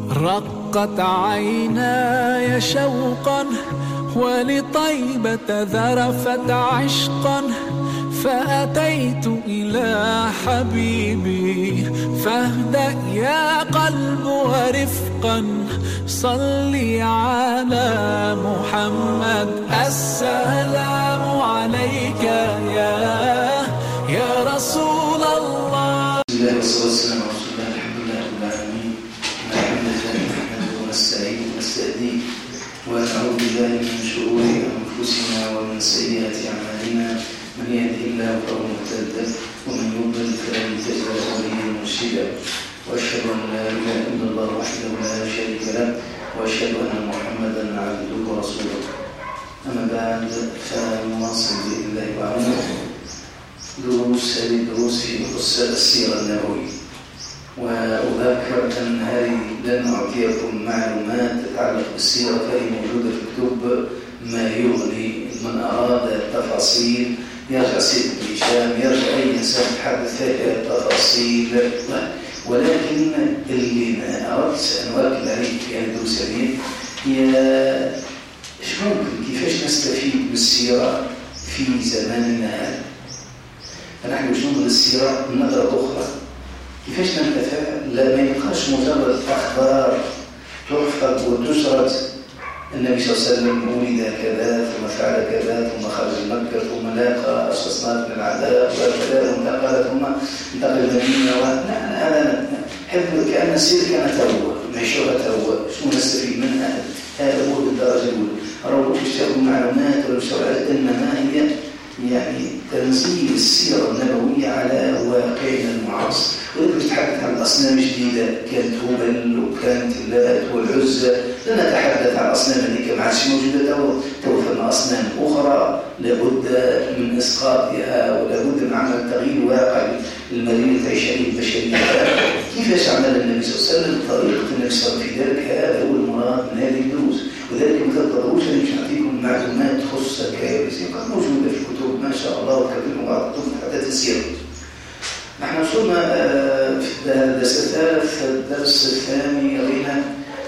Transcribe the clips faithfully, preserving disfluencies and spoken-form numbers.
رقت عيناي شوقا ولطيبة ذرفت عشقا، فأتيت إلى حبيبي فاهدأ يا قلب ورفقا، صلي على محمد. السلام عليك يا يا رسول الله. بسم الله والصلاة والسلام على رسول الله. الحمد لله رب العالمين، نحمده ونحمده ونستعينه ونستهديه ونعوذ بالله من شرور أنفسنا ومن سيئات أعمالنا، من يهده الله فهو المهتد ومن يضلل فلن تجد له وليا مرشدا، وأشهد أن لا إله إلا الله وحده لا شريك له، وأشهد أن محمدا عبده ورسوله. أما بعد، فنواصل بإذن الله وعونه دروس هذه الدروس في السيرة النبوية. وأذكر أن هذه لن أعطيكم معلومات تتعلق بالسيرة، فهي موجودة في كتب ما يغني. من أراد التفاصيل يرجع سيد بن هشام، يرجع أي إنسان يتحدث في التفاصيل، ولكن اللي أردت أن أؤكد عليه في هذه الدروس هذه هي إيش ممكن كيفاش نستفيد بالسيرة في زماننا هذا. فنحن مش ننظر السيرة من نظرة أخرى، كيفاش ننتفع؟ لا، ما يبقاش مجرد أخبار تحفظ وتسرد. النبي صلى الله عليه وسلم ولد كذا ثم فعل كذا ثم خرج مكة ثم لاقى أصناف من العذاب وكذا وانتقل ثم انتقل المدينة. لا، هذا حفظ كأن السير كان توه، معيشها توه. شنو نستفيد منها؟ هذا هو بالدرجة الأولى. أروح تشتغل معلومات ولا تشتغل، إنما هي يعني تنزيل السيرة النبوية على واقعنا المعاصر. ونحن نتحدث عن أصنام جديدة، كانت هبل وكانت اللات والعزى. لا نتحدث عن أصنام هذيك ما عادش موجودة، توفرنا أصنام أخرى لابد من إسقاطها، ولابد من عمل تغيير واقع المدينة العشرية البشرية. كيفاش عمل النبي صلى الله عليه وسلم؟ طريقة النبي صلى الله عليه وسلم في ذلك. هذا هو المراد من هذه الدروس. وذلك مثل الدروس اللي مش نعطيكم معلومات تخص كيف قد موجودة في الكتب ما شاء الله، وكثير بعض الكتب حتى السيرة. نحن وصلنا في الدرس الثالث، الدرس الثاني قرينا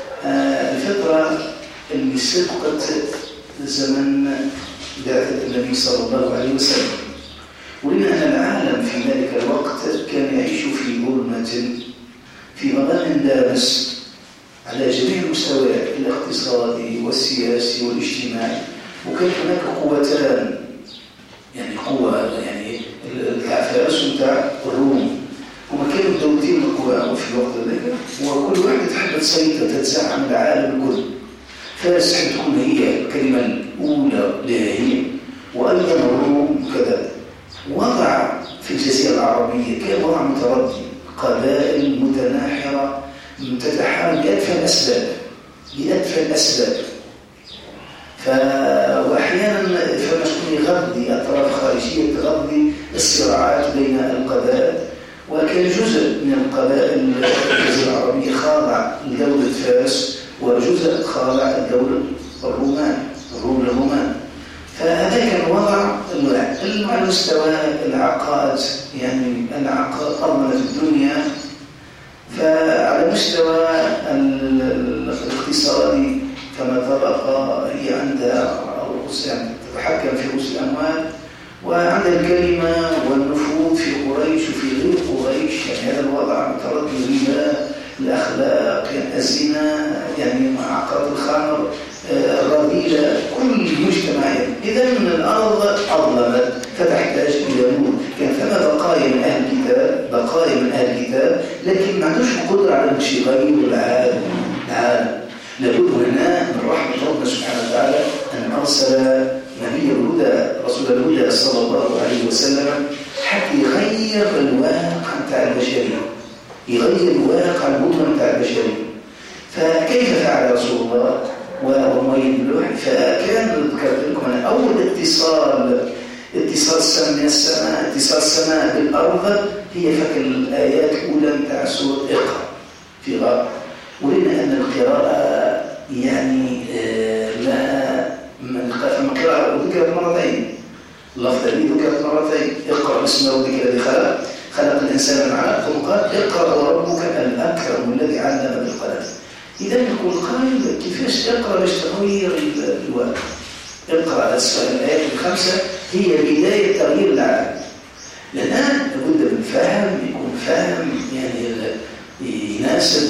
الفترة اللي سبقت زمن بعثة النبي صلى الله عليه وسلم. ولنا أن العالم في ذلك الوقت كان يعيش في ظلمة، في ظلام دامس على جميع المستويات، الاقتصادي والسياسي والاجتماعي. وكان هناك قوتان، يعني قوة يعني الفارس وتاع الروم، هما كانوا دولتين القوى في الوقت ذلك، وكل واحد تحب تسيطر تتزعم العالم كله. فارس تحب تكون هي الكلمة الأولى لها هي، وأيضا الروم كذا. وضع في الجزيرة العربية كان وضع متردد، قبائل متناحرة تتحارب بأدفى الأسباب بأدفى الأسباب. ف... وأحيانا فما شكون يغذي أطراف خارجية تغذي الصراعات بين القبائل. وكان جزء من القبائل الجزيرة العربية خاضع لدولة فارس، وجزء خاضع لدولة الرومان الروم الرومان. فهذا كان وضع على مستوى العقائد، يعني العقائد أرملة الدنيا. فعلى مستوى الاقتصادي كما طبقة هي عندها رؤوس، يعني تتحكم في رؤوس الأموال، وعندها الكلمة والنفوذ في قريش وفي غير قريش. يعني هذا الوضع متردد، الربا، الأخلاق، يعني الزنا، يعني معقد الخمر، الرذيلة، كل المجتمعات. إذا الأرض أظلمت فتحتاج إلى نور. كان ثم بقايا من أهل الكتاب، بقايا من أهل الكتاب، لكن ما عندوش قدرة على أن يغير العالم. العالم لابد هنا من رحمة ربنا سبحانه وتعالى أن أرسل نبي الهدى رسول الهدى صلى الله عليه وسلم حتى يغير الواقع بتاع البشرية، يغير الواقع المظلم بتاع البشرية. فكيف فعل رسول الله ومؤيد بالوحي؟ فكان ذكرت لكم أن أول اتصال اتصال السماء من السماء، اتصال السماء بالأرض، هي فك الآيات الأولى بتاع سورة اقرأ في غار. ولنا أن القراءة يعني لها القراءة ذكرت مرتين، اللفظ الذي ذكرت مرتين، اقرأ باسم ربك الذي خلق خلق الإنسان من علق، ثم قال اقرأ وربك الأكرم الذي علم بالقلم. إذا نقول قائل كيفاش اقرأ باش تغير الواقع؟ اقرأ الآيات الخمسة هي بداية تغيير العالم. الآن لابد من فهم يكون فهم يعني يناسب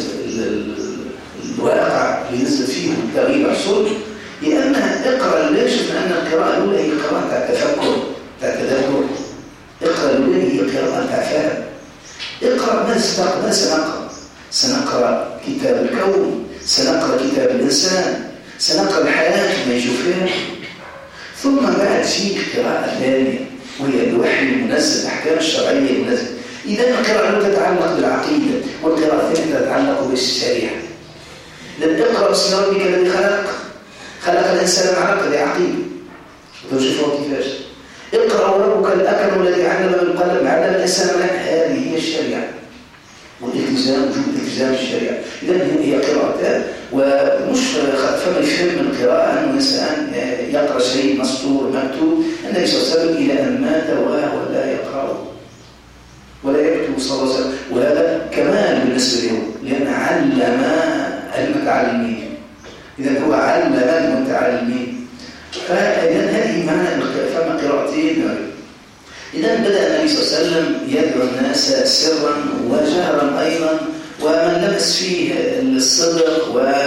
الواقع اللي نزل فيه التغيير الصلب. لأن اقرأ ليش؟ لأن القراءة الأولى هي قراءة تاع تفكر تاع تدبر. اقرأ الأولى هي قراءة تاع فهم. اقرأ ما سبق ما سنقرأ سنقرأ كتاب الكون، سنقرأ كتاب الإنسان، سنقرأ الحياة ما يشوفها، ثم بعد شيء قراءة ثانية وهي الوحي المنزل، الأحكام الشرعية المنزل. إذا القراءة الأولى تتعلق بالعقيدة والقراءة الثانية تتعلق بالشريعة. لأن اقرأ باسم ربك الذي خلق خلق الإنسان من علق بعقيدة وتشوفوا كيفاش. اقرأ وربك الأكرم الذي علم بالقلم علم الإنسان من هذه هي الشريعة والالتزام، وجوب الالتزام بالشريعة. إذا هي قراءتان، ومش فما يفهم من القراءة أنه الإنسان يقرأ شيء مسطور مكتوب. النبي صلى الله عليه وسلم إلى أن مات وهو لا يقرأ ولا يكتب صلى الله عليه وسلم، وهذا كمال بالنسبة له لأن علم المتعلمين. إذا هو علم المتعلمين. فإذا هذه معنى فما قراءتين. إذا بدأ النبي صلى الله عليه وسلم يدعو الناس سرا وجهرا أيضا، ومن لمس فيه الصدق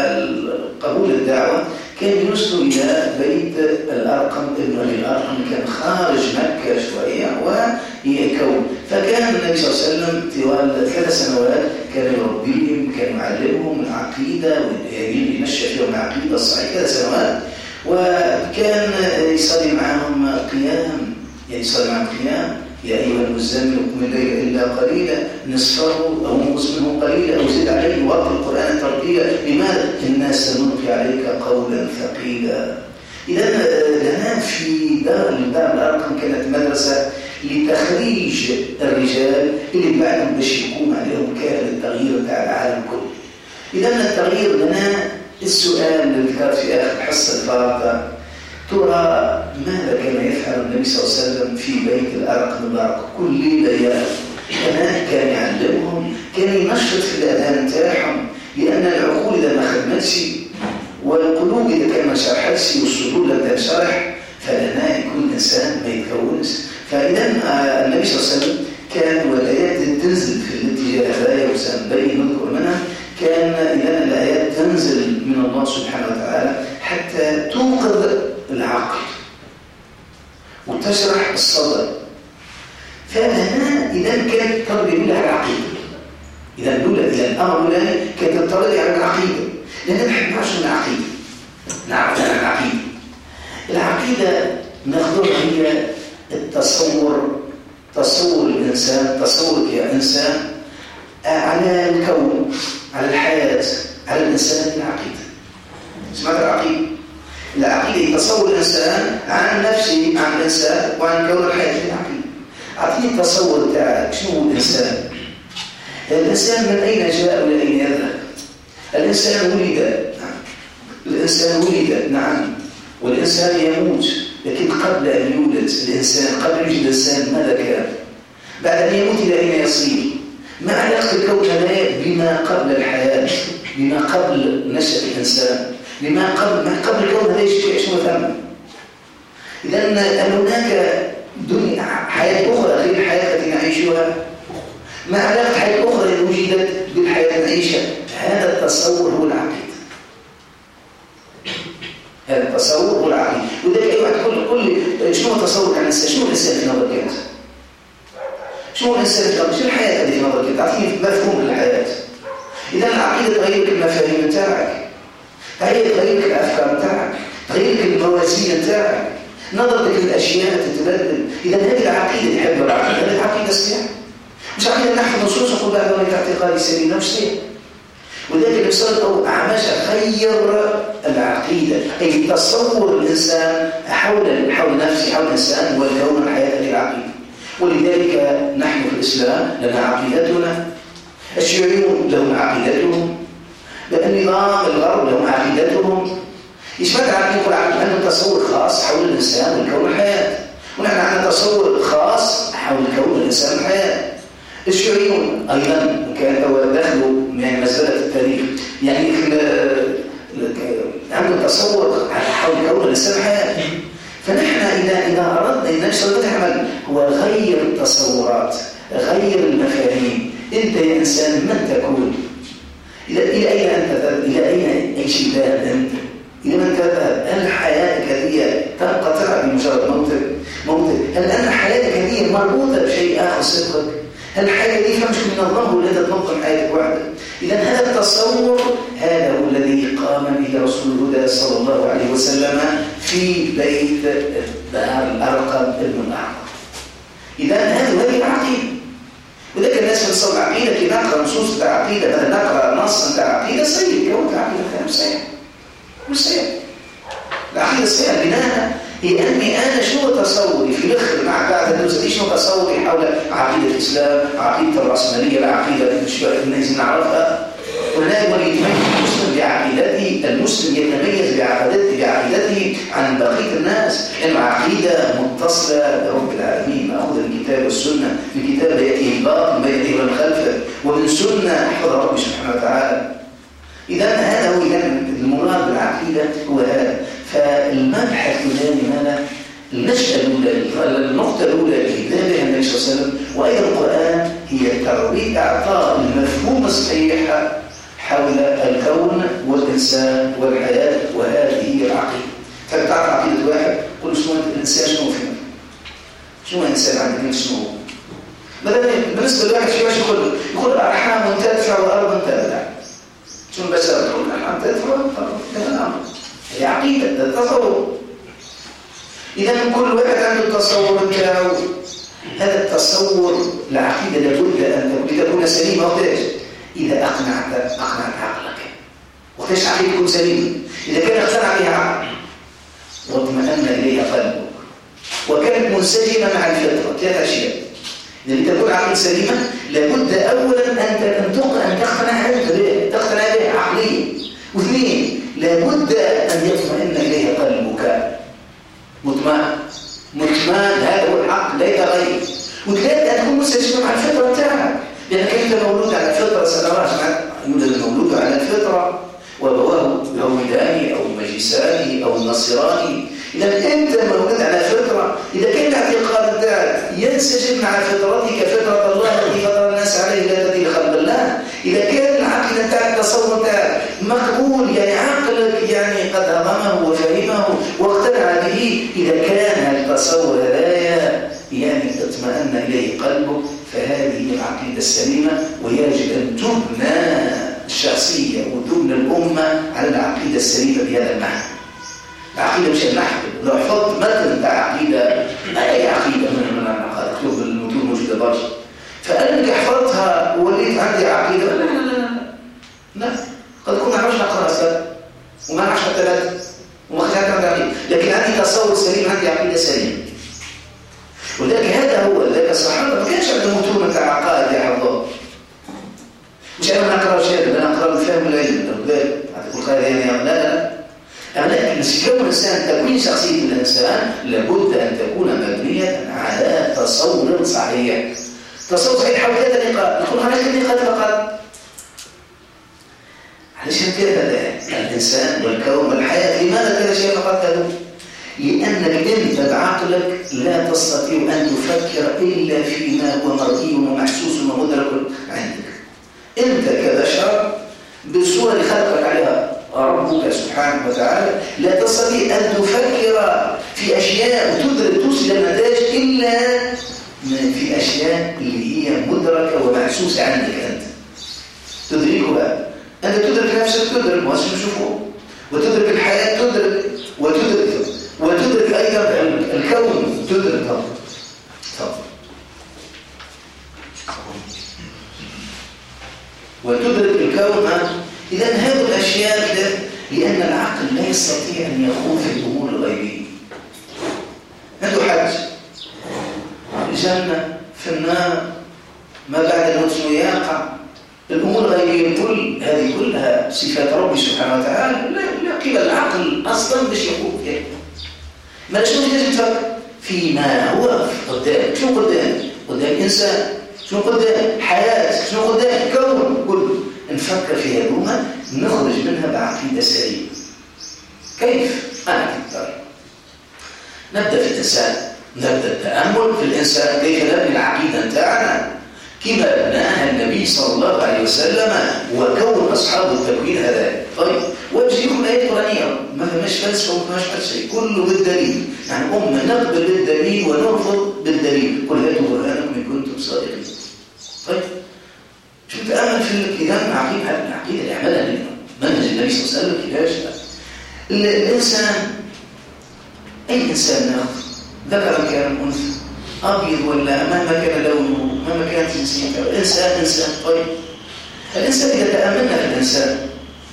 وقبول الدعوة كان يرسل إلى بيت الأرقم ابن أبي الأرقم، كان خارج مكة شوية ويكون. فكان النبي صلى الله عليه وسلم طوال ثلاث سنوات كان يربيهم، كان يعلمهم العقيدة وينشأ فيهم العقيدة الصحيحة ثلاث سنوات. وكان يصلي معهم قيام، يعني يصلي معهم قيام يا أيها المزمل قم الليل إلا قليلا نصفه أو انقص منه قليلا أو زد عليه وقرأ القرآن ترتيلا. لماذا؟ إنا سنلقي عليك قولا ثقيلا. إذا لنا في دار دار الأرقم كانت مدرسة لتخريج الرجال اللي بعدهم باش يقوم عليهم كان التغيير تاع العالم كله. إذا التغيير لنا السؤال اللي ذكر في آخر حصة الفارقة، ترى ماذا كان يفعل النبي صلى الله عليه وسلم في بيت الأرقم المبارك كل ليلة؟ كمان كان يعلمهم، كان ينشط في الأذهان تاعهم، لأن العقول إذا ما خدمتش والقلوب إذا كان ما شرحتش والصدور لم تنشرح فلنا يكون إنسان ما يتكونش. فإذا النبي صلى الله عليه وسلم كان والآيات تنزل في الاتجاه هذا وسنبين نذكر منها. كان إذا الآيات تنزل من الله سبحانه وتعالى حتى توقظ العقل وتشرح الصدر. فهنا إذا كانت تربية لها العقيدة. إذا الأولى إذا الأمر الأولاني كانت تربية على العقيدة، لأن نحن نعرف العقيدة، نعرف عن العقيدة. العقيدة ناخذها هي التصور، تصور الإنسان، تصورك يا إنسان على الكون، على الحياة، على الإنسان. العقيدة سمعت العقيدة؟ العقيدة يتصور الإنسان عن نفسه، عن الإنسان وعن كون الحياة. العقيدة أعطيني التصور تاعك، شنو هو الإنسان؟ الإنسان من أين جاء وإلى أين يذهب؟ الإنسان ولد، الإنسان ولد نعم، والإنسان يموت، لكن قبل أن يولد الإنسان، قبل أن يوجد الإنسان ماذا كان؟ بعد أن يموت إلى أين يصير؟ ما علاقة الكون هذا بما قبل الحياة، بما قبل نشأة الإنسان، بما قبل ما قبل الكون هذا شنو ثم؟ إذا هناك دنيا حياة أخرى غير الحياة التي نعيشها. ما علاقة حياة أخرى إذا وجدت بالحياة التي نعيشها؟ هذا التصور هو العقيدة. هذا التصور هو العقيدة. وذلك أيها تقول قل لي شنو تصورك عن الإنسان؟ شنو الإنسان في نظرك أنت؟ شنو الإنسان في نظرك؟ شنو الحياة اللي في نظرك أنت؟ أعطيني مفهوم للحياة. إذا العقيدة تغير لك المفاهيم تاعك، تغير لك الأفكار تاعك، تغير لك الموازين تاعك، نظرتك للأشياء تتبدل. إذا هذه العقيدة تحب العقيدة، هذه العقيدة صحيحة. مش عقيدة نحن نصوص نقول بها ذلك اعتقادي سليم، مش صحيح. وذلك بصير أو أعماش غير العقيدة، أي تصور الإنسان حول حول نفسه، حول الإنسان والكون الحياة للعقيدة. ولذلك نحن في الإسلام لنا عقيدتنا، الشيوعيون لهم عقيدتهم، النظام الغرب لهم عقيدتهم. إيش معنى عقيدة؟ عندنا تصور خاص حول الإنسان والكون الحياة، ونحن عندنا تصور خاص حول كون الإنسان الحياة. الشيوعيون أيضا كانوا دخلوا يعني مزبلة التاريخ، يعني عنده تصور على حول كون الإنسان حياة. فنحن إذا إذا أردنا إذا نشتغل نعمل هو غير التصورات، غير المفاهيم. أنت يا إنسان من تكون؟ إلى إلى أين أنت تذهب؟ إلى أين أي شيء ذاهب أنت؟ إلى من تذهب؟ هل حياتك هي تنقطع بمجرد موتك؟ موتك؟ هل أن حياتك هي مربوطة بشيء آخر صدقك؟ هل الحياة دي فمش من الله ولا تنظم حياتك وحدك؟ إذا هذا التصور هذا هو الذي قام به رسول الهدى صلى الله عليه وسلم في بيت دار الأرقم بن الأعقم. إذا هذه هذه العقيدة. وذلك الناس بتصل عقيدة كي نقرأ نصوص عقيدة بدل نقرأ نص عقيدة سيء. كون العقيدة كلام سيء مش سيء. العقيدة السيئة بناءها هي أني أنا شو تصوري في الأخر مع بعض الناس شو تصوري حول عقيدة الإسلام، عقيدة الرأسمالية، العقيدة اللي نعرفها. ولا يتميز المسلم بعقيدته، المسلم يتميز بعقيدته بعقيدته عن بقية الناس، لأنه عقيدة متصلة برب العالمين، مأخوذة من الكتاب والسنة، من كتاب يأتيه الباطل بين يديه ومن خلفه، ومن سنة حفظها ربي سبحانه وتعالى. إذا هذا هو المراد بالعقيدة هو هذا. فالمبحث الثاني ماذا؟ النشأة الأولى، النقطة الأولى اللي ذهب بها النبي صلى الله عليه وسلم وأيضا القرآن هي ترويج إعطاء المفهوم الصحيح حول الكون والإنسان والحياة، وهذه هي العقيدة. فتعرف عقيدة واحد قل شنو الإنسان شنو فيه؟ شنو الإنسان عندك شنو هو؟ مثلا بالنسبة لواحد في واحد يقول يقول الأرحام تدفع والأرض تبلع. شنو بس تقول الأرحام تدفع والأرض تبلع؟ هي عقيدة التصور. إذا كل واحد عنده التصور بتاعه. هذا التصور العقيدة لابد أن تكون سليمة. وقتاش؟ إذا أقنعت أقنعت عقلك. وقتاش عقيدة تكون سليمة؟ إذا كان اقتنع بها عقل واطمأن إليها قلبك وكانت منسجمة مع الفطرة. ثلاث أشياء. إذا تكون عقيدة سليمة لابد أولا أن أن تقتنع بها، تقتنع بها عقليا. واثنين لابد أن يطمئن إليها قلبك. مطمئن مطمئن هذا هو الحق لا يتغير. وثلاثة أن تكون منسجمة مع الفطرة بتاعك، لأنك أنت مولود على الفطرة سنوات. يولد المولود على الفطرة وأبواه يهوداني أو مجيساني أو نصراني. إذا أنت مولود على فطرة، إذا كان الاعتقاد بتاعك ينسجم مع فطرتك فطرة الله التي فطر الناس عليه لا تبديل لخلق الله، إذا كان العقل بتاعك التصور بتاعك مقبول، يعني عقلك يعني قد هضمه وفهمه واقتنع به، إذا كان التصور هذايا يعني اطمأن إليه قلبك، فهذه هي العقيدة السليمة. ويجب أن تبنى الشخصية وتبنى الأمة على العقيدة السليمة بهذا المعنى. العقيدة مش النحو. لو حفظت متن بتاع عقيدة، أي عقيدة من العقائد كتب المتون موجودة برشا، فأنك حفظتها ووليت عندي عقيدة، لا لا لا لا لا قد كنا نعرفش نقرأ أسباب وما نعرفش نتبادل وما خلينا عندي عقيدة، لكن عندي تصور سليم، عندي عقيدة سليمة. ولذلك هذا هو ذلك الصحابة ما كانش عندهم متون بتاع عقائد يحفظوها. مش أنا نقرأ شيء، أنا أقرأ الفهم العلم، هتقول خير يعني لا لا لكن كون الإنسان تكوين شخصية الإنسان لابد أن تكون مبنية على تصور صحيح. تصور صحيح حول ثلاثة نقاط. نقول هناك نقاط فقط. علشان كذا الإنسان والكون والحياة لماذا كذا شيء فقط هذا؟ لأنك أنت بعقلك لا تستطيع أن تفكر إلا فيما هو مرئي ومحسوس ومدرك عندك. أنت كبشر بالصورة اللي خلقك عليها ربك سبحانه وتعالى لا تستطيع أن تفكر في أشياء وتدرك توصل النتائج إلا في أشياء اللي هي مدركة ومحسوسة عندك أنت تدركها. أنت تدرك نفسك، تدرك ما تشوفه، وتدرك الحياة، تدرك وتدرك وتدرك أيضا الكون، تدرك طبعا. وتدرك الكون. إذا هذه الأشياء لأن العقل لا يستطيع أن يخوض في الأمور الغيبية. عنده حج، الجنة، في النار، ما بعد الموت يقع، الأمور الغيبية كل هذه كلها صفات ربي سبحانه وتعالى لا قيل العقل أصلا باش يخوض فيها. ما شنو لازم تفكر فيما هو قدام؟ شنو قدام؟ قدام الإنسان، شنو قدام؟ حياة، شنو قدام؟ الكون كله. نفكر في هذوما نخرج منها بعقيدة سليمة. كيف؟ أنا أكثر نبدأ في التساؤل، نبدأ التأمل في الإنسان كيف نبني العقيدة نتاعنا كما بناها النبي صلى الله عليه وسلم وكون أصحاب التكوين هذا. طيب وأجيكم آيات قرآنية ما فماش فلسفة وما فماش فلسفة، كله بالدليل. يعني أمة نقبل بالدليل ونرفض بالدليل. قل هاتوا برهانكم إن كنتم صادقين. طيب شو تأمل في الكلام العقيدة العقيدة اللي عملها لنا منهج النبي صلى الله عليه وسلم كيفاش الإنسان، أي إنسان ناخذ ذكر كان أنثى أبيض ولا مهما كان لونه مهما كانت جنسيته، الإنسان إنسان. طيب الإنسان إذا تأملنا في الإنسان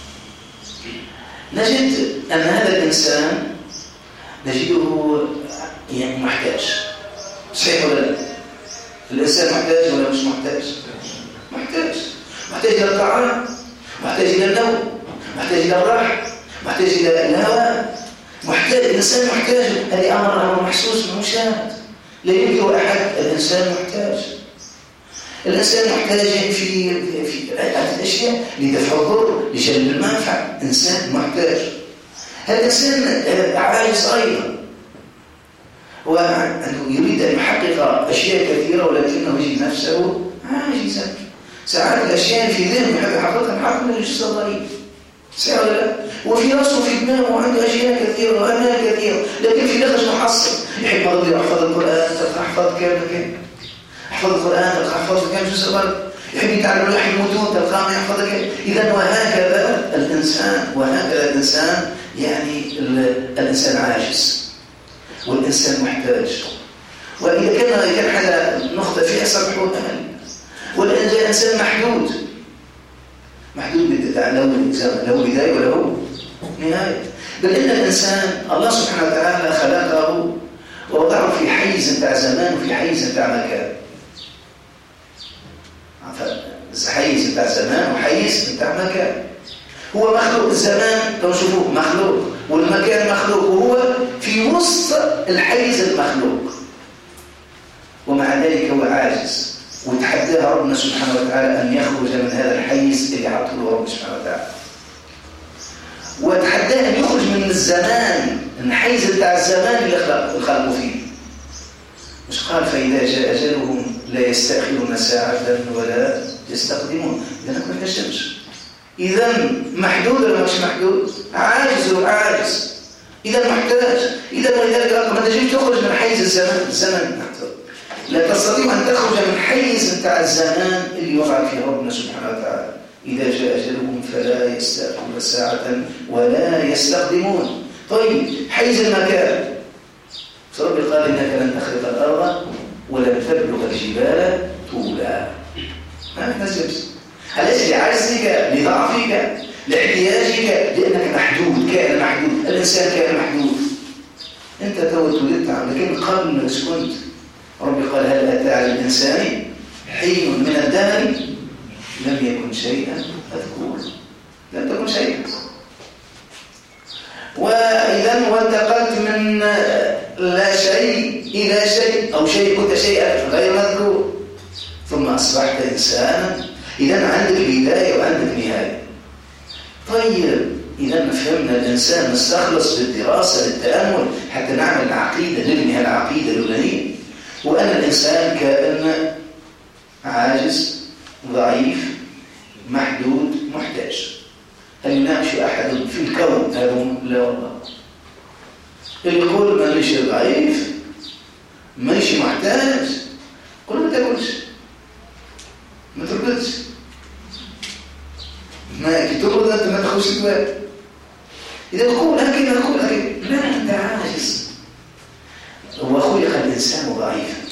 نجد أن هذا الإنسان نجده يعني محتاج. صحيح ولا لا؟ الإنسان محتاج ولا مش محتاج؟ محتاج. محتاج إلى الطعام، محتاج إلى النوم، محتاج إلى الراحة، محتاج إلى الهواء، محتاج. الإنسان محتاج. هذه أمر أمر محسوس ومشاهد لا يمكن أحد. الإنسان محتاج. الإنسان محتاج في في في عدة أشياء لدفع الضر لجلب المنفعة. إنسان محتاج. الإنسان عاجز أيضا، وأنه يريد أن يحقق أشياء كثيرة ولكنه يجد نفسه عاجزا. ساعات الأشياء في ذهنه يحب يحققها محقق من الجسد الضعيف. صحيح ولا لا؟ وفي راسه في دماغه عنده أشياء كثيرة وأمال كثيرة، لكن في داخل محصل. يحب برضه يحفظ القرآن، تلقى أحفظ كامل كامل. يحفظ القرآن تلقى أحفظ كامل جزء برضه. يحب يتعلم لوح المتون تلقاه ما يحفظ كامل. إذا وهكذا الإنسان، وهكذا الإنسان يعني الإنسان عاجز والإنسان محتاج. وإذا كان كان حدا نقطة فيها صبحوا أمل. والإنسان محدود محدود بالتعلم، له بداية وله نهاية. بل إن الإنسان الله سبحانه وتعالى خلقه ووضعه في حيز بتاع زمان وفي حيز بتاع مكان. حيز بتاع زمان وحيز بتاع مكان. هو مخلوق. الزمان لو شوفوه مخلوق والمكان مخلوق، وهو في وسط الحيز المخلوق، ومع ذلك هو عاجز. وتحداه ربنا سبحانه وتعالى أن يخرج من هذا الحيز اللي عطله ربنا سبحانه وتعالى. وتحداه أن يخرج من الزمان، الحيز بتاع الزمان اللي خلقوا فيه. مش قال فإذا جاء أجلهم لا يستأخرون ساعة ولا يستقدمون. إذا ما كنتش إذا محدود ولا مش محدود؟ عاجز وعاجز. إذا محتاج. إذا ولذلك ما تجيش تخرج من حيز الزمان. الزمن محتاج. لا تستطيع أن تخرج من حيز بتاع الزمان اللي وضع فيه ربنا سبحانه وتعالى. إذا جاء أجلهم فلا يستأخرون ساعة ولا يستقدمون. طيب حيز المكان، فربي قال إنك لن تخرق الأرض ولن تبلغ الجبال طولا. ما محتاج. علاش؟ لعجزك، لضعفك، لاحتياجك، لأنك محدود. كائن محدود. الإنسان كائن محدود. أنت تو ولدت، لكن قبل ما كنت ربي قال هل أتى على الإنسان حين من الدهر لم يكن شيئا مذكورا. لم تكن شيئا. وإذا وانتقلت من لا شيء إلى شيء، أو شيء كنت شيئا غير مذكور، ثم أصبحت إنسانا. إذا عندك بداية وعندك نهاية. طيب إذا فهمنا الإنسان نستخلص بالدراسة بالتأمل حتى نعمل العقيدة، نبني العقيدة الأولانية. وأن الإنسان كائن عاجز ضعيف محدود محتاج. هل يناقش أحد في الكون هذا؟ لا والله. اللي يقول ما ليش ضعيف ما ليش محتاج، قل ما تاكلش، ما ترقدش، ما كي ترقد أنت ما تاخذش دواء. إذا تقول هكذا تقول هكذا، لا أنت عاجز. وخلق الإنسان ضعيفا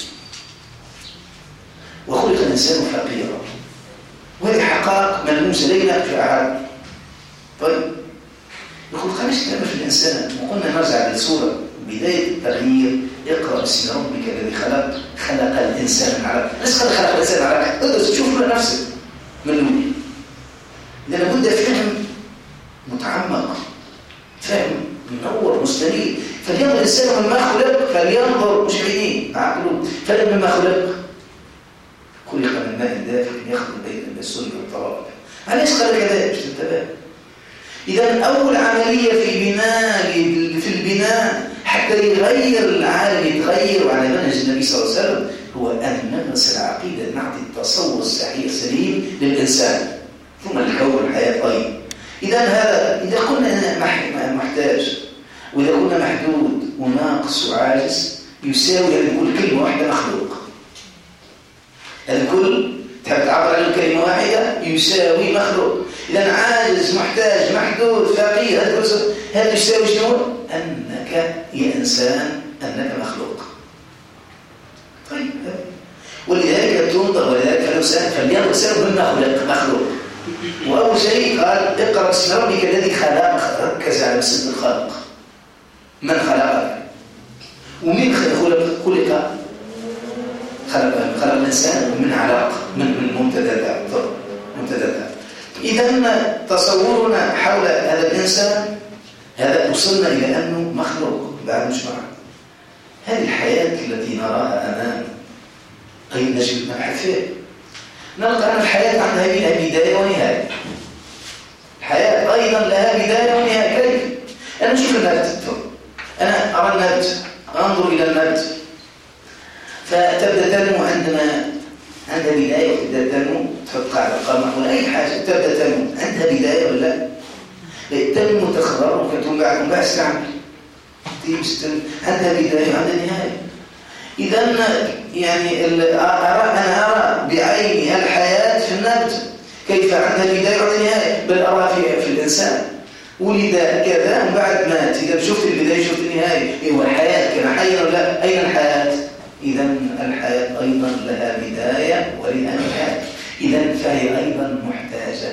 وخلق الإنسان فقيرا، وهذه حقائق ملموسة لا يناقش أحد. طيب يقول خليش كلام في الإنسان. وقلنا نرجع للصورة بداية التغيير. اقرأ باسم ربك الذي خلق خلق الإنسان من علق. ليش خلق خلق الإنسان من علق؟ ادرس شوف نفسك من الأول. إذا لابد فهم متعمق، فهم منور مستنير. فلينظر الإنسان مما خلق، فلينظر مش بعينيه عقله، فلما مما خلق خلق من ماء دافق يخرج بين السل والتراب. علاش قال كذا؟ باش تنتبه. إذا أول عملية في بناء في البناء حتى يغير العالم، يتغير على منهج النبي صلى الله عليه وسلم، هو أن ندرس العقيدة، نعطي التصور الصحيح السليم للإنسان، ثم الكون الحياة. طيب إذا هذا إذا كنا محتاج وإذا كنا محدود وناقص وعاجز، يساوي هذه كل كلمة واحدة مخلوق. هذا كل تحب تعبر عن كلمة واحدة يساوي مخلوق. إذا عاجز محتاج محدود فقير، هذا يساوي شنو؟ أنك يا إنسان أنك مخلوق. طيب ولذلك تنظر، ولذلك فالإنسان فلينظر سبب مخلوق. وأول شيء قال اقرأ باسم ربك الذي خلق، ركز على اسم الخالق. من خلقك؟ ومن خلق؟ خلق خلق خلق الإنسان من علق، من من ممتدات ممتدات. إذا تصورنا حول هذا الإنسان هذا وصلنا إلى أنه مخلوق بعد مش معه. هذه الحياة التي نراها أمام أي نجد نبحث فيها، نلقى أن الحياة عندها بداية ونهاية. الحياة أيضا لها بداية ونهاية. كيف؟ أنا أشوف النبت، أنا أرى النبت، أنظر إلى النبت، فتبدأ تنمو عندنا عندها بداية، وتبدأ تنمو، تحط قاعدة قمح ولا أي حاجة تبدأ تنمو، عندها بداية ولا لا؟ تنمو تخضر وكنتم بعد ما استعمل عندها بداية وعندها نهاية. إذا يعني أرى أنا أرى بعيني الحياة في النبت كيف عندها بداية وعندها نهاية، بل أرى في, في الإنسان ولد كذا وبعد مات. إذا شفت البداية شفت النهاية. إيه الحياة كان حيا ولا أين الحياة؟ إذا الحياة أيضا لها بداية ولها نهاية. إذا فهي أيضا محتاجة،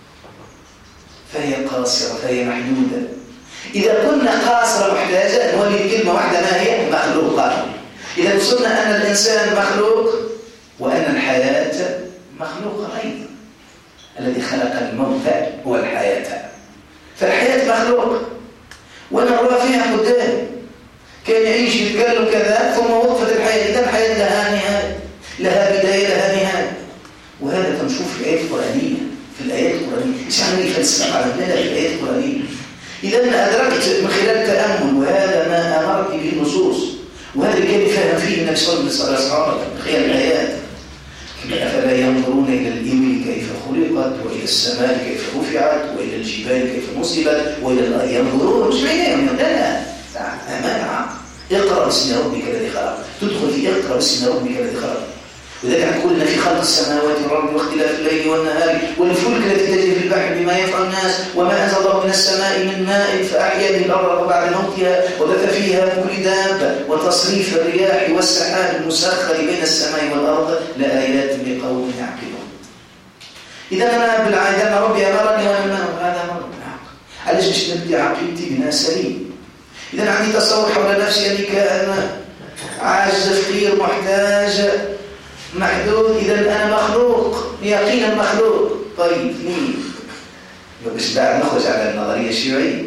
فهي قاصرة، فهي محدودة. إذا كنا قاصرة محتاجة نولي كلمة واحدة ما هي؟ مخلوقة. إذا وصلنا أن الإنسان مخلوق وأن الحياة مخلوقة أيضا. الذي خلق الموت والحياة، فالحياة مخلوق ونرى فيها قدام، كان يعيش يتكلم كذا ثم وقفت الحياة. إذا الحياة لها نهاية، لها بداية لها نهاية. وهذا تنشوف في الآيات القرآنية، في الآيات القرآنية مش عملي فلسفة على لا في الآيات القرآنية. إذا أدركت من خلال التأمل، وهذا ما أمرت به النصوص، وهذا اللي كان يفهم فيه النبي صلى الله عليه وسلم من خلال الآيات. أفلا ينظرون إلى الإبل كيف خلقت، وإلى السماء كيف رفعت، وإلى الجبال كيف نصبت، وإلى الأرض ينظرون. مش بعينهم، لا لا أمام. اقرأ باسم ربك الذي خلق، تدخل في اقرأ باسم ربك الذي خلق. وذلك قلنا في خلق السماوات والأرض واختلاف الليل والنهار والفلك التي تجري في البحر بما ينفع الناس وما أنزل الله من السماء من ماء فأحيا به الأرض بعد موتها وبث فيها من كل دابة وتصريف الرياح والسحاب المسخر بين السماء والأرض لآيات لقوم يعقلون. إذا أنا بالعادة أن ربي أمرني وأنا هذا أمر بالعقل. علاش باش نبدي عقيدتي بناء سليم؟ إذا عندي تصور حول نفسي أني كأن عاجز فقير محتاج محدود، إذا أنا مخلوق يقينا مخلوق. طيب اثنين، باش بعد نخرج على النظرية الشيوعية،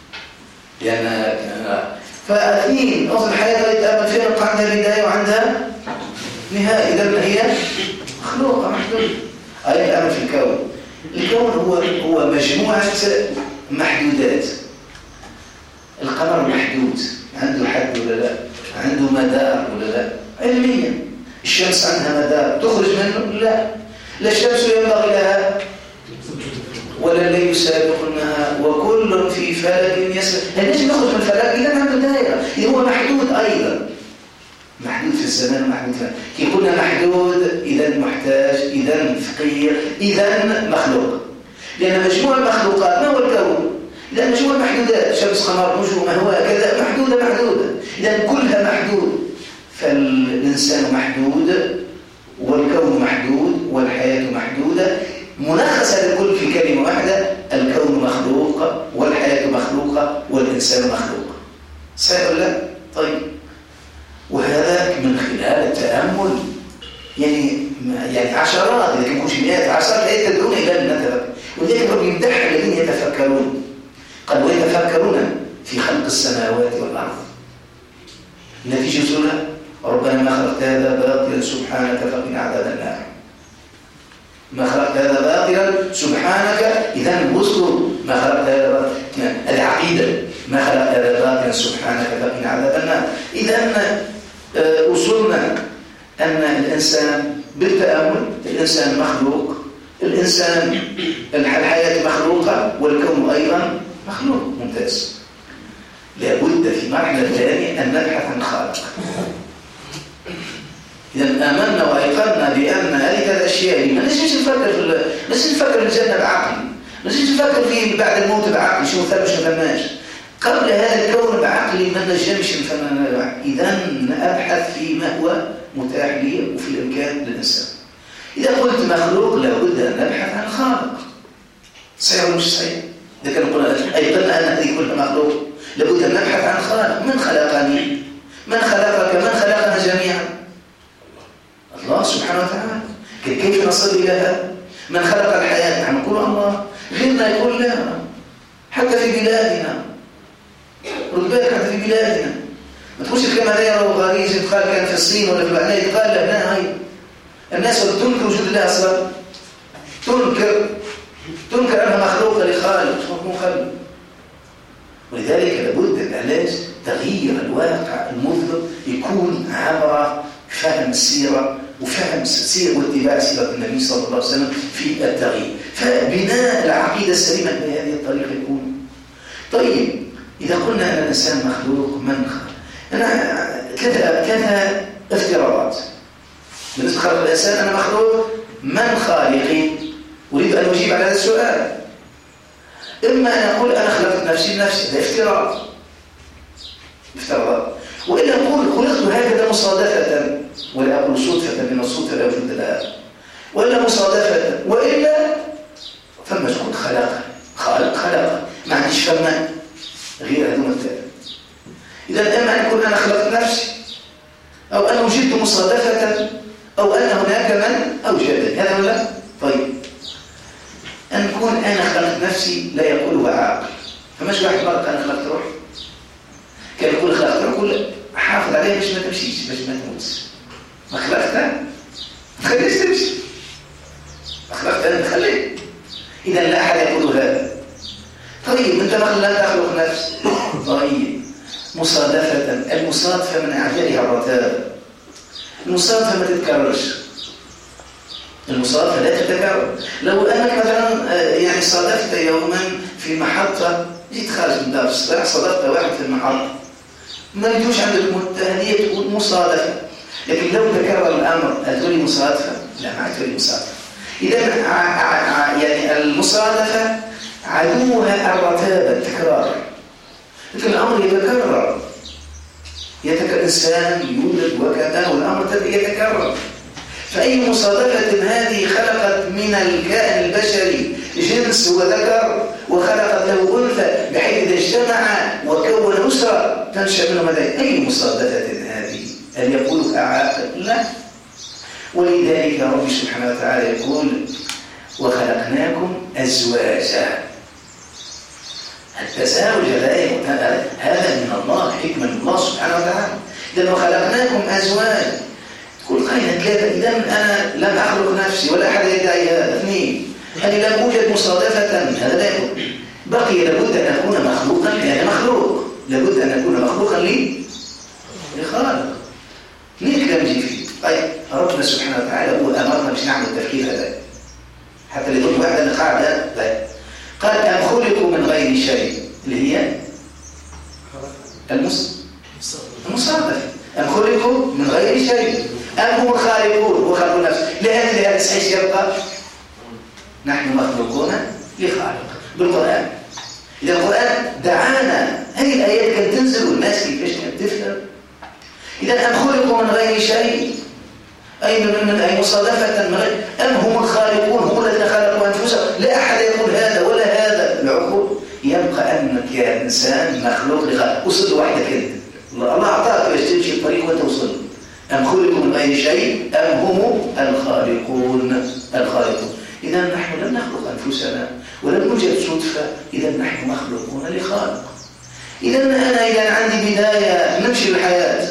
لأن فاثنين أصل الحياة اللي تأمل فيها نبقى عندها بداية وعندها نهاية. إذا هي مخلوقة محدودة. أي الأمل في الكون، الكون هو هو مجموعة محدودات. القمر محدود، عنده حد ولا لا؟ عنده مدار ولا لا؟ علميا الشمس عندها مدار تخرج منه؟ لا. لا الشمس ينبغي لها ولا الليل سابق النهار وكل في فلك يسبح. ليش نخرج من الفلك؟ إذا عنده دائرة، إذا هو محدود أيضا، محدود في الزمان ومحدود في كي قلنا محدود إذا محتاج، إذا فقير، إذا مخلوق. لأن مجموع المخلوقات ما هو الكون؟ لأن مجموع المحدودات شمس قمر نجوم هواء كذا محدودة محدودة، إذا كلها محدود. فالإنسان محدود والكون محدود والحياة محدودة. ملخص هذا الكل في كلمة واحدة: الكون مخلوق والحياة مخلوقة والإنسان مخلوق. صحيح ولا لا؟ طيب، وهذا من خلال التأمل، يعني يعني عشرات إذا كنت مئات عشرات الآيات تدعون إلى أن نتفكر. ولذلك رب يمدح الذين يتفكرون، قال ويتفكرون في خلق السماوات والأرض. نتيجة سورة ربنا ما خلقت هذا باطلا سبحانك فقنا عذاب النار. ما خلقت هذا باطلا سبحانك. إذا وصلوا ما خلقت هذا باطلا، العقيدة ما خلقت هذا باطلا سبحانك فقنا عذاب النار. إذا وصلنا أن الإنسان بالتأمل، الإنسان مخلوق، الإنسان الحياة مخلوقة والكون أيضا مخلوق. ممتاز. لابد في مرحلة ثانية أن نبحث عن خالق. إذا آمنا وأيقنا بأن هذه الأشياء ما نجيش نفكر في نجيش نفكر في الجنة بعقل، نجيش نفكر في بعد الموت بعقل شو ثم شو ثماش. قبل هذا الكون بعقلي ما نجمش نفهم. إذا أبحث في ما هو متاح لي وفي الإمكان للإنسان. إذا قلت مخلوق لابد أن نبحث عن خالق. صحيح ولا مش صحيح؟ إذا كان نقول أيقنا أن هذه كلها مخلوق لابد أن نبحث عن خالق. من خلقني؟ من خلقك؟ من خلقنا جميعا؟ الله سبحانه وتعالى. كيف نصل إلى هذا؟ من خلق الحياة؟ نحن نقول الله. غيرنا يقول لا، حتى في بلادنا. رد بالك حتى في بلادنا. ما تقولش الكلمة هذه لو غريزة يتقال كان في الصين ولا في بعدين يتقال لا لا هاي. الناس تنكر وجود الله أصلا. تنكر تنكر أنها مخلوقة لخالق مو خالق. ولذلك لابد العلاج تغيير الواقع المظلم يكون عبر فهم السيرة وفهم السيرة واتباع سيرة النبي صلى الله عليه وسلم في التغيير. فبناء العقيدة السليمة بهذه الطريقة يكون. طيب إذا قلنا أن الإنسان مخلوق من خلق؟ أنا كذا كذا افتراضات بالنسبة لخلق الإنسان. أنا مخلوق من خالقي؟ أريد أن أجيب على هذا السؤال. إما أن أقول أنا خلقت نفسي بنفسي، ده افتراض افتراض وإلا أقول خلقت هكذا مصادفة، ولا أقول صدفة من الصدفة لا وجود لها، وإلا مصادفة، وإلا فما تكون خلق خالق خلق ما عنديش فما غير هذا مثال. إذا إما أن أكون أنا خلقت نفسي، أو أنا وجدت مصادفة، أو أن هناك من أوجدني. هذا ولا؟ طيب أن أكون أنا خلقت نفسي لا يقولها عاقل. فماش واحد مرة أنا خلقت روحي كان يقول خلقت روحي يقول حافظ عليها باش ما تمشيش باش ما تموتش. ما خلقتها ما تخليش تمشي، ما خلقتها ما تخليها. إذا لا أحد يقول هذا. طيب أنت ما خلقت تخلق نفسك. طيب مصادفة، المصادفة من أعجالها الرتاب. المصادفة ما تتكررش، المصادفة لا تتكرر. لو أنك مثلا يعني صادفت يوما في محطة، جيت خارج من دار الصلاح صادفت واحد في المحطة، ما يجوش عندك هذه تقول مصادفة. لكن لو تكرر الأمر هتقولي مصادفة؟ لا ما هتقولي مصادفة. إذا يعني المصادفة عدوها الرتابة التكرار. لكن الأمر يتكرر، يتكرر إنسان يولد وكذا والأمر يتكرر. فأي مصادفة هذه خلقت من الكائن البشري جنس وذكر وخلقت له أنثى بحيث إذا اجتمع وكون أسرة تنشأ منه ماذا؟ أي مصادفة هذه؟ هل يقول أعاقل؟ لا. ولذلك رب سبحانه وتعالى يقول وخلقناكم أزواجا. التزاوج هذا من الله، حكمة من الله سبحانه وتعالى. إذا وخلقناكم أزواجا تقول خير ثلاثة. إذا أنا لم أخلق نفسي ولا أحد يدعي هذا. اثنين أني لم أوجد مصادفة، هذا لا يكون. بقي لابد أن أكون مخلوقا لأنا مخلوق، لابد أن أكون مخلوقا لي لخالق. ليه كلام يجي فيه؟ طيب ربنا سبحانه وتعالى هو أمرنا باش نعمل التفكير هذا حتى اللي يقول واحد القاعدة. طيب قال أم خلقوا من غير شيء اللي هي المصادفة. أم خلقوا من غير شيء أم هم الخالقون وخلقوا نفسه. لهذا لهذا صحيح يبقى نحن مخلوقون لخالق بالقرآن. إذا القرآن دعانا، هذه الآيات كانت تنزل والناس كيفاش كانت تفهم. إذا أم خلقوا من غير شيء أي من أي مصادفة من غير أم هم الخالقون هم الذين خلقوا أنفسهم. لا أحد يقول هذا ولا هذا. العقول يبقى أنك يا إنسان مخلوق لخالق. وصل وحدك أنت، الله أعطاك باش تمشي الطريق وأنت وصل. أم خلقوا من غير شيء أم هم الخالقون الخالقون. إذا نحن لم نخلق أنفسنا ولم نوجد صدفة. إذا نحن مخلوقون لخالق. إذا أنا إذا عندي بداية نمشي الحياة،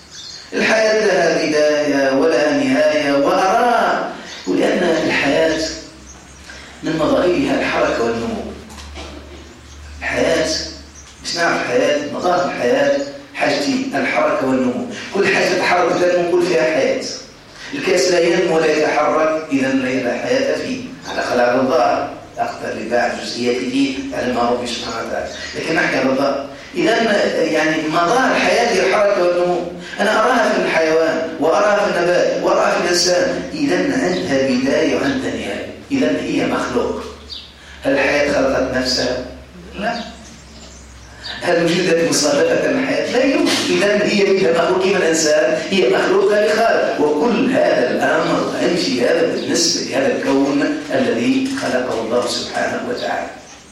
الحياة لها بداية ولها نهاية وأرى، ولأن الحياة نعرف الحياة، مظاهر الحياة حاجتين: الحركة والنمو. كل حاجة تتحرك وتنمو كل فيها حياة. الكاس لا ينمو ولا يتحرك، إذا لا حياة فيه، على خلال الظاهر أقدر لباع جزئياته علمها ربي سبحانه وتعالى، لكن نحكي على الظاهر. إذا يعني مظاهر الحياة هي الحركة والنمو، أنا أراها في الحيوان وأراها في النبات وأراها في الإنسان، إذا عندها بداية وعندها نهاية، إذا هي مخلوق. هل الحياة خلقت نفسها؟ لا. هل وجدت مصادفة الحياة؟ لا يمكن. إذا هي مثل مخلوق من الإنسان، هي مخلوقة لخالق. وكل هذا الأمر يمشي هذا بالنسبة لهذا الكون الذي خلقه الله سبحانه وتعالى.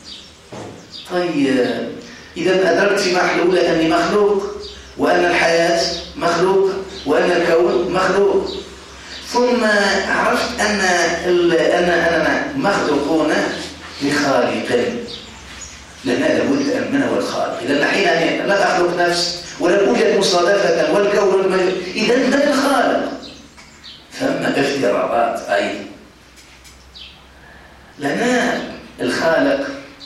طيب إذا أدركت في محلولة أني مخلوق، وأن الحياة مخلوق، وأن الكون مخلوق، ثم عرفت أن أن أننا مخلوقون لخالق، لأن لابد أن من هو الخالق. إذا حين لا أخلق نفس ولا أوجد مصادفة والكون المجرد، إذا من الخالق؟ ثم افتراضات أيضا، لأن الخالق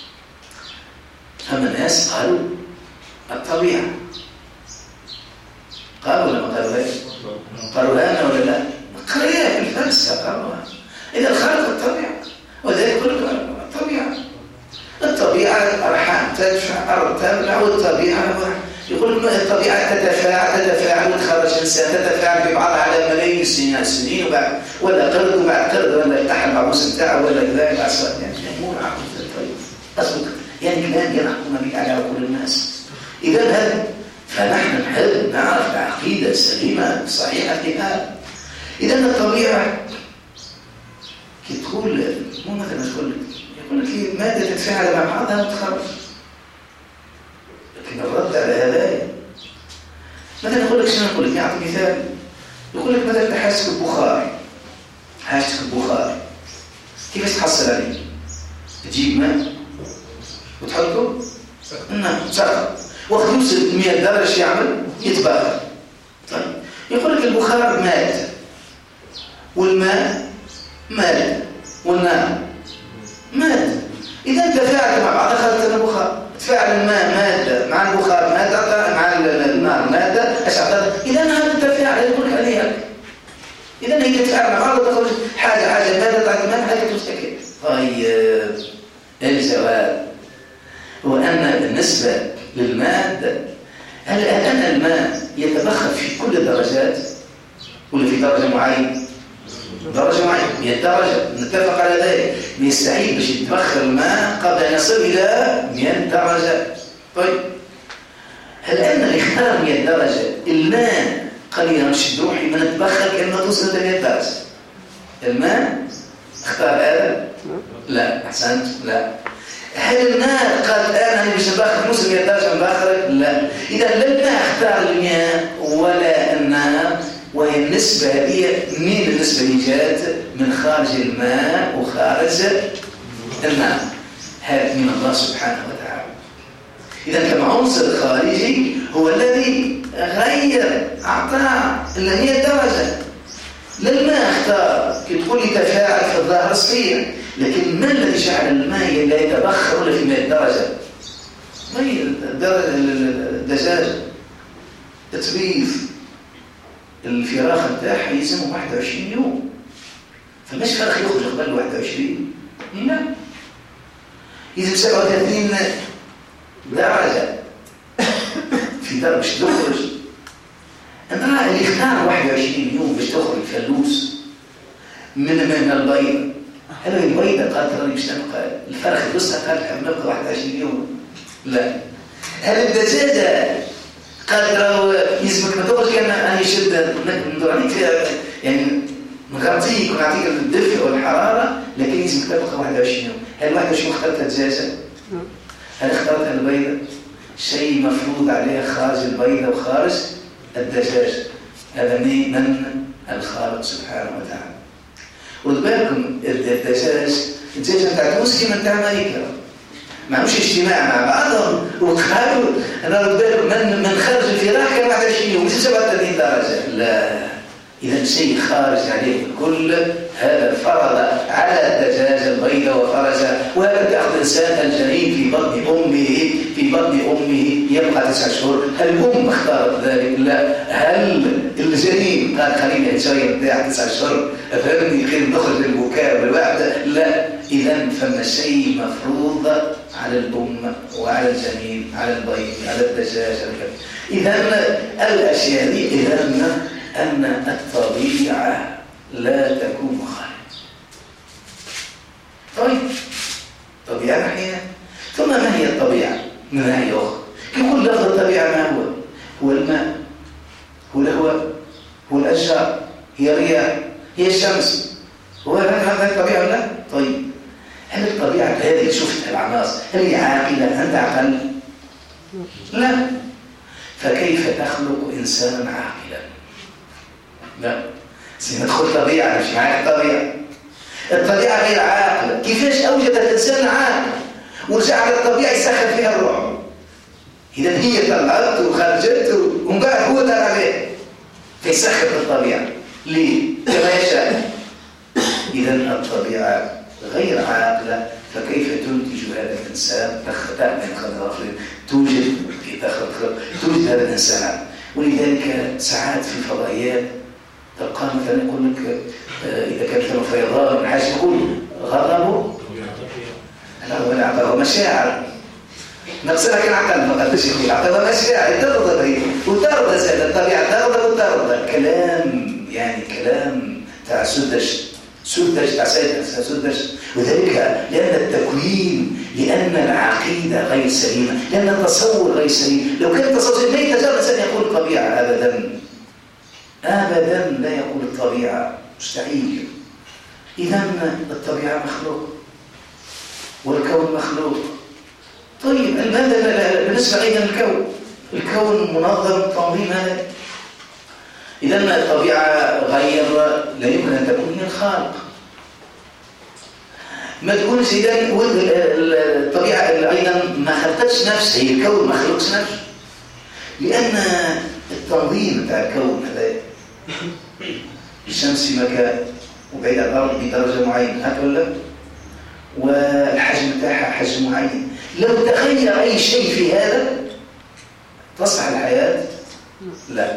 هم الناس قالوا الطبيعة، قالوا ولا ما قالوا هيك؟ قالوا هنا ولا لا؟ قرية في الفلسفة قالوها. إذا الخالق الطبيعة، وذلك كله الطبيعة. الطبيعة أرحام تدفع، أرض تبلع، والطبيعة يقول الطبيعة تتفاعل تتفاعل وتخرج إنسان تتفاعل ببعضها على ملايين السنين السنين وبعد ولا قرد وبعد قرد ولا يفتح العروس بتاعه ولا كذا بعد صار يعني مو عقل طيب أصدق يعني كلام يحكم به على كل الناس. إذا هذا فنحن نحب نعرف العقيدة السليمة صحيحة الكتاب. إذا الطبيعة كي تقول مو مثلا تقول يقول لك مادة تتفاعل مع بعضها وتخرج، لكن الرد على هذا مثلا يقول لك شنو نقول لك؟ يعطي مثال، يقول لك مثلا حاجتك البخار، حاجتك البخار كيف تحصل عليه؟ تجيب ماء وتحطه نعم سخن وقت يوصل مئة درجة شو يعمل؟ يتبخر. طيب يقول لك البخار مادة والماء مادة والنار مادة، إذا تفاعل مع بعض خلطنا البخار، تفاعل الماء مادة مع البخار مادة مع النار مادة أشعر، إذا هذا التفاعل يقول لك عليها، إذا هي تتفاعل مع بعض وتخرج حاجة حاجة مادة تعطي مادة حاجة تستكين. طيب الجواب هو أن بالنسبة للمادة هل أن الماء يتبخر في كل الدرجات ولا في درجة معينة؟ درجة معينة مئة درجة، نتفق على ذلك. يستحيل باش يتبخر الماء قبل أن يصل إلى مئة درجة. طيب هل أن اللي اختار مئة درجة الماء قليلا مش روحي من تبخر كأنه توصل إلى مئة درجة؟ الماء اختار هذا؟ لا أحسنت لا. هل الماء قال الآن أنا باش نبخر نوصل مئة درجة نبخرك؟ لا. إذا لا الماء اختار المياه ولا النار، وهي النسبة هذه من النسبة اللي جات من خارج الماء وخارج الماء، هذا من الله سبحانه وتعالى. إذا كما عنصر خارجي هو الذي غير أعطاه إلى مئة درجة. للماء اختار كي تقول لي تفاعل في الظاهر صحيح، لكن ما الذي جعل الماء لا يتبخر إلا في مئة درجة؟ مي الدجاج تتبيض الفراخ نتاعها يلزمه واحد وعشرين يوم، فماش فرخ يخرج قبل واحد وعشرين لا يلزم سبعة وثلاثين درجة في درجة باش تخرج. المرأة اللي اختار واحد وعشرين يوم باش تخرج فلوس من من البيض، هل البيضة قالت راني باش نبقى الفرخ يبصها قالت نبقى واحد وعشرين يوم؟ لا. هل الدجاجة قالت راهو يلزمك ما تخرج كان أنا يشد نعطيك يعني نغطيك ونعطيك الدفء والحرارة، لكن يلزمك تبقى واحد وعشرين يوم. هل واحد وعشرين اخترت الدجاجة؟ هل اخترت البيضة؟ شيء مفروض عليها خارج البيضة وخارج الدجاج. هذا من الخالق سبحانه وتعالى. وذبالكم الدجاج الدجاج نتاع تونس كيما نتاع أمريكا ما عمش اجتماع مع بعضهم وقالوا أنا ذبالكم من من خارج الفراخ كان واحد وعشرين يوم مش سبعة وثلاثين درجة. لا، إذا شيء خارج عليه الكل هذا فرض على الدجاج البيضة وفرج، وهذا تأخذ إنسان الجنين في بطن أمه في بطن أمه يبقى تسع شهور، هل الأم اختارت ذلك؟ لا. هل الجنين قال خليني شوية بتاع تسع شهور فهمني خير نخرج البكاء بالوحدة؟ لا. إذا فما شيء مفروض على الأم وعلى الجنين، على البيض، على الدجاج. إذا الأشياء دي إذا أن الطبيعة لا تكون خالق. طيب طبيعة ناحية، ثم ما هي الطبيعة من ناحية أخرى؟ يقول لفظ الطبيعة ما هو؟ هو الماء، هو الهواء، هو الأشجار، هي الرياح، هي الشمس. هو هذا الطبيعة ولا؟ طيب هل الطبيعة هذه شفت العناصر هل هي عاقلة؟ أنت عقل؟ لا. فكيف تخلق إنسانا عاقلا؟ لا. سندخل طبيعة مش معاك طبيعة. الطبيعة غير عاقلة. كيفاش أوجدت إنسان عاقل وجعل الطبيعة يسخن فيها الروح؟ إذا هي طلعت وخرجت ومن بعد هو دار عليه فيسخن في الطبيعة ليه؟ كما يشاء. إذا الطبيعة غير عاقلة، فكيف تنتج هذا الإنسان؟ تأمن خلق توجد في تخلق توجد هذا الإنسان. ولذلك ساعات في الفضائيات تلقى مثلا يقول لك إذا كانت له فيضان حاجة يقول غضبه لا هو مشاعر نقصنا كان عقل فقط مش يقول عقل مشاعر ترضى به وترضى زاد الطبيعة ترضى وترضى. كلام يعني كلام تاع سدش سدش تاع سدش. وذلك لأن التكوين، لأن العقيدة غير سليمة، لأن التصور غير سليم. لو كان التصور ما يتجرس أن يقول الطبيعة أبدا أبدا لا يقول الطبيعة، مستحيل. إذا الطبيعة مخلوق والكون مخلوق. طيب هذا بالنسبة أيضا للكون، الكون منظم تنظيم هذا. إذا الطبيعة غير لا يمكن أن تكون هي الخالق. ما تقولش إذا الطبيعة أيضا ما خلقتش نفس، هي الكون ما خلقش نفس، لأن التنظيم بتاع الكون هذا الشمس في مكان وبعيد عن الأرض بدرجة معينة هكذا ولا؟ والحجم بتاعها حجم معين. لو تغير أي شيء في هذا تصبح الحياة؟ لا.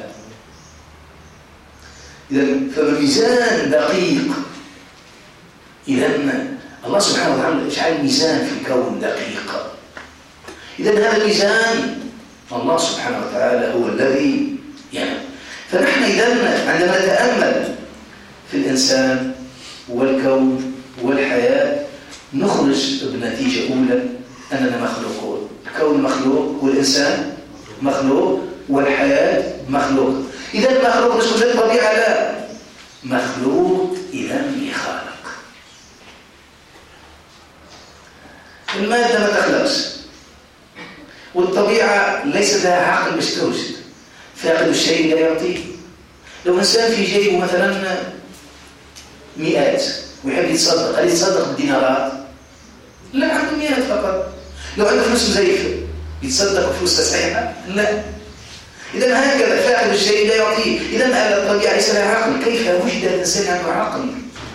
إذا فالميزان دقيق. إذا الله سبحانه وتعالى جعل ميزان في الكون دقيق. إذا هذا الميزان الله سبحانه وتعالى هو الذي يعني. فنحن إذا عندما نتأمل في الإنسان والكون والحياة نخرج بنتيجة أولى أننا مخلوقون. الكون مخلوق والإنسان مخلوق والحياة مخلوق. إذا مخلوق مش كل الطبيعة لا، مخلوق إذا لخالق. المادة ما تخلقش والطبيعة ليس لها عقل باش توجد. فاقد الشيء لا يعطيه. لو إنسان في جيبه مثلا مئات ويحب يتصدق، هل يتصدق بالدينارات؟ لا، عنده مئات فقط. لو عنده فلوس مزيفة يتصدق بفلوس صحيحة؟ لا. إذا هكذا فاقد الشيء لا يعطيه. إذا الطبيعة ليس لها عقل. كيف وجد الإنسان عنده عقل؟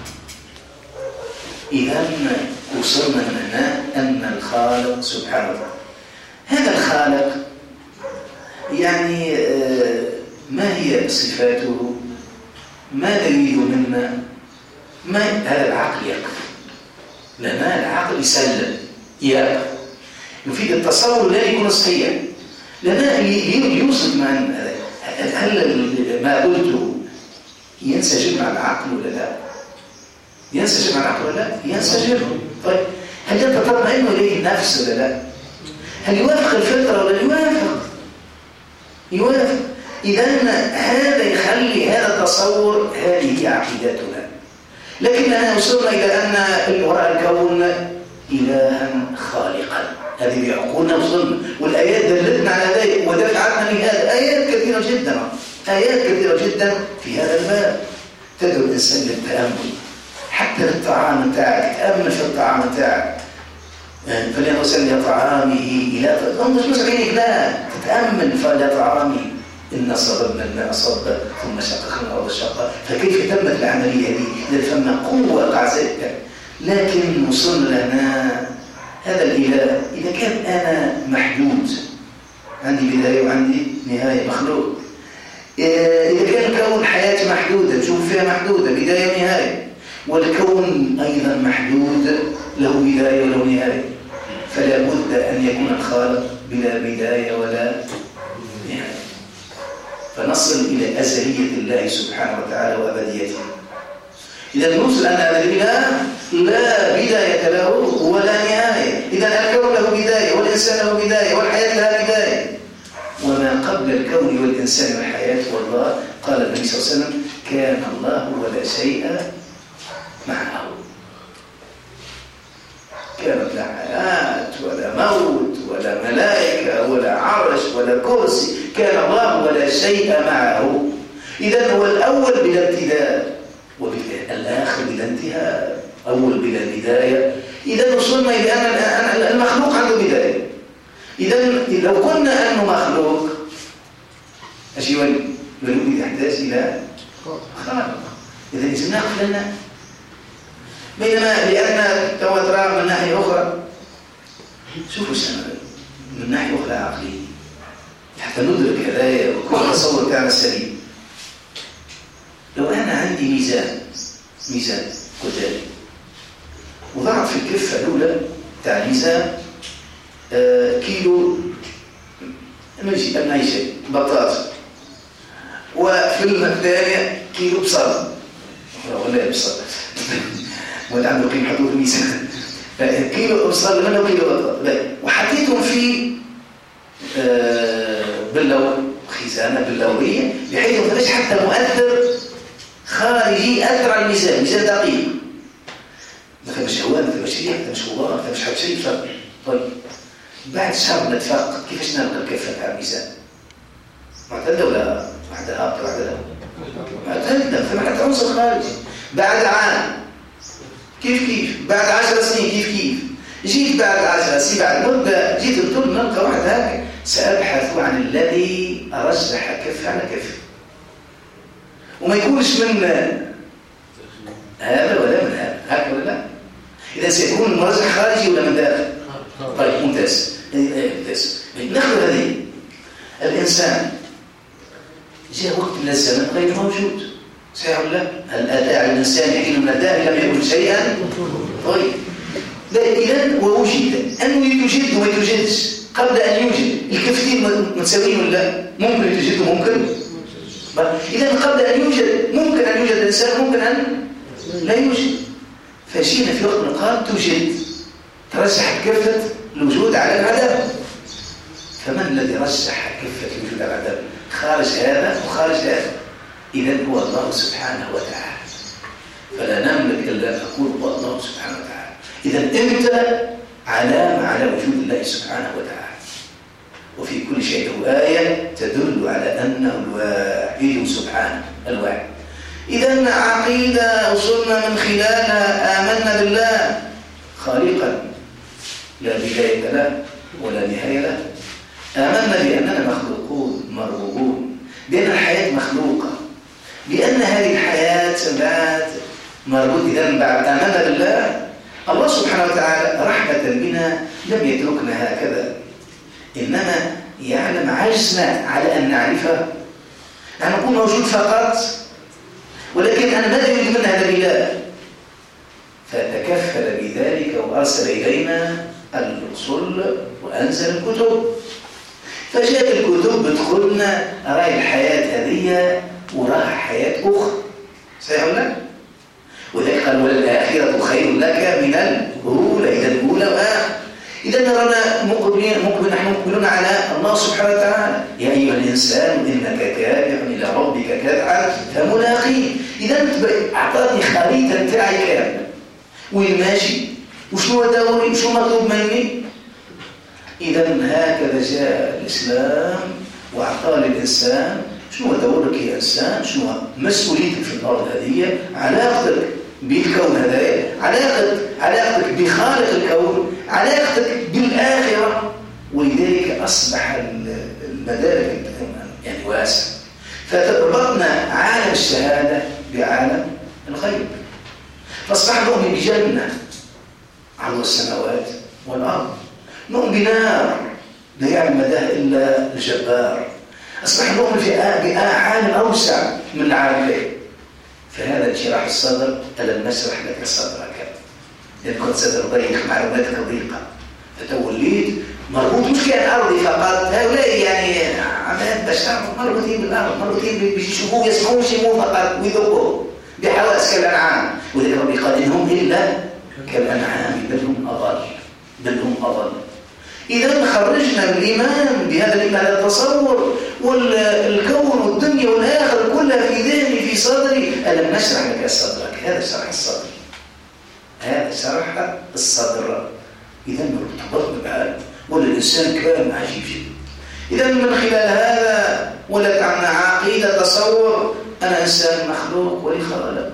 إذا وصلنا من هنا أن الخالق سبحانه وتعالى هذا الخالق يعني ما هي صفاته؟ ماذا يريد منا؟ ما هذا العقل يكفي لأن العقل يسلم يكفي يفيد التصور لا يكون صحيح. لأن يوصف من هل ما قلته ينسجم مع العقل ولا لا؟ ينسجم مع العقل ولا لا؟ ينسجم. طيب هل أنت تطمئن إليه النفس ولا لا؟ هل يوافق الفطرة ولا يوافق؟ يوافق. إذا هذا يخلي هذا التصور هذه هي عقيدتنا. لكننا وصلنا إلى أن وراء الكون إلها خالقا. هذه بعقولنا وصلنا، والآيات دلتنا على ذلك ودفعتنا لهذا. آيات كثيرة جدا آيات كثيرة جدا في هذا الباب تدعو الإنسان للتأمل. حتى للطعام بتاعك تأمل في الطعام بتاعك. فليغسل طعامه إلى انظر مش عينك لا تتأمل فلا طعامه إن صببنا الماء صبا ثم شققنا الأرض شقا. فكيف تمت العملية دي؟ إذا فما قوة قاعدة. لكن وصلنا لنا هذا الإله إذا كان أنا محدود عندي بداية وعندي نهاية، مخلوق. إذا كان الكون حياة محدودة نشوف فيها محدودة بداية ونهاية، والكون أيضا محدود له بداية وله نهاية، فلا بد أن يكون الخالق بلا بداية ولا نهاية، فنصل إلى أزلية الله سبحانه وتعالى وأبديته. إذا نوصل أن هذا الإله لا بداية له ولا نهاية. إذا الكون له بداية والإنسان له بداية والحياة لها بداية، وما قبل الكون والإنسان والحياة والله. قال النبي صلى الله عليه وسلم: كان الله ولا شيء معه. كانت لا حياة ولا موت ولا ملائكة ولا عرش ولا كرسي، كان الله ولا شيء معه. إذن هو الأول بلا ابتداء والآخر بلا انتهاء، أول بلا بداية. إذن وصلنا إلى أن المخلوق عنده بداية. إذن لو قلنا أنه مخلوق أشي ولي بل يحتاج إلى خالق. إذا إذن نقف لنا، بينما لأن تواتر من ناحية أخرى، شوفوا السنة من ناحية أخرى عقلية حتى ندرك هدايا وكل تصور بتاعنا سليم. لو أنا عندي ميزان ميزان قدامي وضعت في الكفة الأولى بتاع الميزان آه كيلو ماشي أي شيء بطاطا، وفي الثانية كيلو بصل ولا بصل ولا عنده قيمة حطوه في الميزان، كيلو بصل منه كيلو بطاطا، وحطيتهم في آه باللو خزانة باللورية بحيث ما فيش حتى مؤثر خارجي أثر على الميزان، ميزان دقيق، ما فيش هواء، ما فيش ريح، ما فيش غبار، ما فيش حتى شيء فرق. طيب بعد شهر نتفق كيفاش نلقى الكفة تاع الميزان؟ معتدلة ولا واحدة هابطة واحدة لا؟ معتدلة، فما حتى عنصر خارجي. بعد عام كيف كيف، بعد عشر سنين كيف كيف، جيت بعد عشر سنين بعد مدة جيت قلت نلقى واحد هكا، سأبحث عن الذي أرجح كف على كف، وما يكونش من هذا ولا من هذا، هكذا ولا لا؟ إذا سيكون المرجح خارجي ولا من داخل؟ طيب ممتاز ممتاز. ناخذ هذه الإنسان جاء وقت من الزمن غير موجود، صحيح ولا لا؟ هل أتى على الإنسان حين من الدهر لم يكن شيئا؟ طيب إذن ووجد أنه يوجد وما يوجدش قبل أن يوجد، الكفتين متساويين ولا ممكن يوجد وممكن؟ إذن قبل أن يوجد ممكن أن يوجد الإنسان، ممكن أن لا يوجد. فجينا في وقت قال توجد، ترجح كفة الوجود على العدم. فمن الذي رجح كفة الوجود على العدم؟ خارج هذا وخارج هذا، إذن هو الله سبحانه وتعالى. فلا نملك إلا أن نقول هو الله سبحانه وتعالى. إذن أنت علامة على وجود الله سبحانه وتعالى، وفي كل شيء له آية تدل على أنه الواحد سبحانه الواحد. إذن عقيدة وصلنا من خلالها آمنا بالله خالقا لا بداية له ولا نهاية له، آمنا بأننا مخلوقون مرغوبون، بأن الحياة مخلوقة، بأن هذه الحياة بعد مربوط. إذن بعد آمنا بالله الله سبحانه وتعالى رحمة بنا لم يتركنا هكذا، إنما يعلم عجزنا على أن نعرفه. نحن نكون موجود فقط، ولكن أنا ماذا يريد منا هذا الإله؟ فتكفل بذلك وأرسل إلينا الرسل وأنزل الكتب، فجاءت الكتب بتقولنا رأي الحياة هذه وراها حياة أخرى، صحيح ولا لا؟ وذلك قال وللآخرة خير لك من الأولى. إذا الأولى وآخر. إذا نرانا مقبلين مقبل نحن مقبلون على الله سبحانه وتعالى. يا أيها الإنسان إنك كادح إلى ربك كدحا فملاقيه. إذا أعطاني خريطة بتاعي كاملة، وين ماشي وشنو دوري وشنو مطلوب مني. إذا هكذا جاء الإسلام وأعطى للإنسان شنو دورك يا إنسان، شنو مسؤوليتك في الأرض هذه، علاقتك بالكون هذا، علاقتك علاقتك بخالق الكون، علاقتك بالآخرة. ولذلك أصبح المدارك يعني واسع، فربطنا عالم الشهادة بعالم الغيب، فأصبح نؤمن بجنة عرض السماوات والأرض، نؤمن بنار لا يعلم مداه إلا الجبار. أصبح نؤمن في عالم أوسع من العالم له. فهذا انشراح الصدر ألم نشرح لك صدرك، لأن كنت صدر ضيق، معلوماتك ضيقة، فتوليت مربوط مش كان أرضي فقط. هؤلاء يعني عمليات بشر مربوطين بالأرض، مربوطين بيشوفوه يسمعوه يشموه فقط ويذوقوه بحواس كالأنعام. ولذلك ربي قال إنهم إلا كالأنعام بل هم أضل، بل هم أضل. إذا خرجنا بالإيمان بهذا الإيمان، هذا التصور والكون والدنيا والآخر كلها في ذهني في صدري. ألم نشرح لك صدرك، هذا شرح الصدر، هذا شرح الصدر. إذا ارتبطنا بعالم ولا الإنسان كلام عجيب جدا. إذا من خلال هذا ولد عنا عقيدة تصور أنا إنسان مخلوق ولي خالق،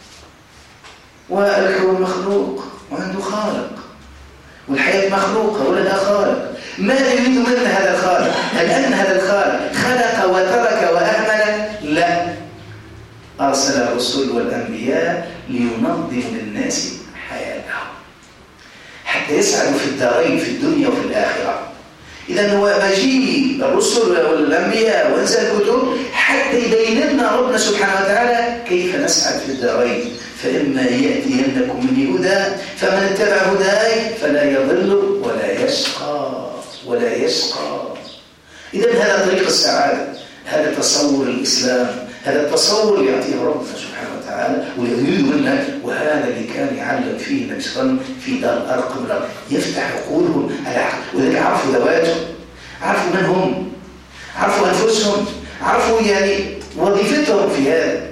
والكون مخلوق وعنده خالق، والحياة مخلوقة ولها خالق. ماذا يريد منا هذا الخالق؟ هل أن هذا الخالق خلق وترك وأهمل؟ لا، أرسل الرسل والأنبياء لينظم للناس حياتهم حتى يسعدوا في الدارين، في الدنيا وفي الآخرة. إذا هو مجيء الرسل والأنبياء وإنزال الكتب حتى يبين لنا ربنا سبحانه وتعالى كيف نسعد في الدارين. فإما يأتينكم مني هدى فمن اتبع هداي فلا يضل ولا يشقى ولا يشقى. إذا هذا طريق السعادة، هذا تصور الإسلام، هذا التصور اللي يعطيه ربنا سبحانه وتعالى ويريد منا. وهذا اللي كان يعلم فيه النبي صلى الله عليه وسلم في دار الأرقم، يفتح عقولهم على عقل. ولذلك عرفوا ذواتهم، عرفوا من هم، عرفوا أنفسهم، عرفوا يعني وظيفتهم في هذا،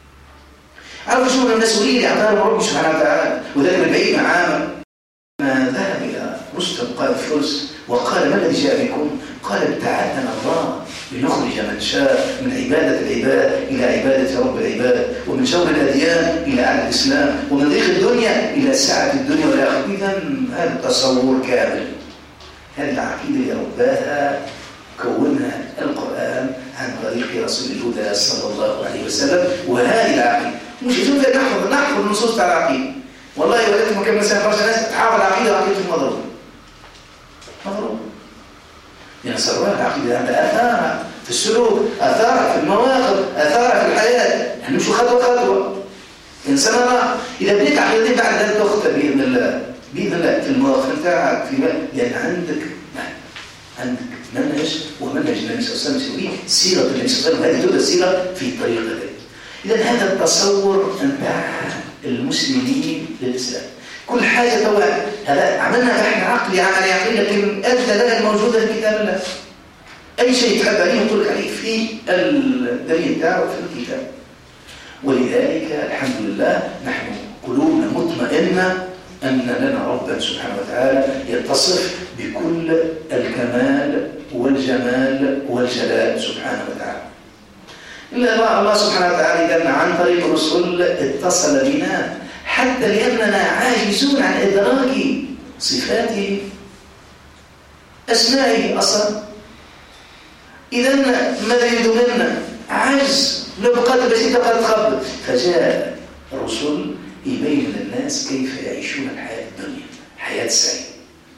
عرفوا شو المسؤولية اللي أعطاهم ربنا سبحانه وتعالى. وذلك من بعيد معامل ما ذهب إلى رستم قائد فرس وقال ما الذي جاء بكم؟ قال ابتعثنا الله لنخرج من شاء من عبادة العباد إلى عبادة رب العباد، ومن شر الأديان إلى أعلى الإسلام، ومن ضيق الدنيا إلى سعة الدنيا والآخرة. إذا هذا تصور كامل، هذه العقيدة اللي رباها كونها القرآن عن طريق رسول الهدى صلى الله عليه وسلم. وهذه العقيدة مش يجوز نحفظ نحفظ النصوص تاع العقيدة. والله ولكن كم مثلا فرش ناس تحافظ العقيدة عقيدتهم مضروبة مضروبة يعني سرها العقيدة عندها آثارها في السلوك، آثارها في المواقف، آثارها في الحياة. نحن نمشي خطوة خطوة إنسان الله. إذا بديت عقيدتين بعد ذلك تخطى بإذن الله بإذن الله في المواقف نتاعك في مال، لأن عندك عندك منهج ومنهج النبي صلى الله عليه وسلم، سيرة النبي صلى الله عليه وسلم، هذه تبدأ السيرة في الطريق هذا. إذا هذا التصور نتاع المسلمين للإسلام. كل حاجة توا هذا عملنا بحث عقلي عملي عقلي، لكن أدى لها الموجودة في كتاب الله. أي شيء تحب عليه يقول لك عليه في الدليل بتاعه في الكتاب. ولذلك الحمد لله نحن قلوبنا مطمئنة أن لنا ربا سبحانه وتعالى يتصف بكل الكمال والجمال والجلال سبحانه وتعالى. إلا الله سبحانه وتعالى إذن عن طريق الرسل اتصل بنا حتى لأننا عاجزون عن إدراك صفاته أسمائه أصلا. إذن ماذا يريد منا؟ عجز، لو بقدر بسيطة قد تخبط. فجاء الرسل يبين للناس كيف يعيشون الحياة الدنيا، حياة سعيدة.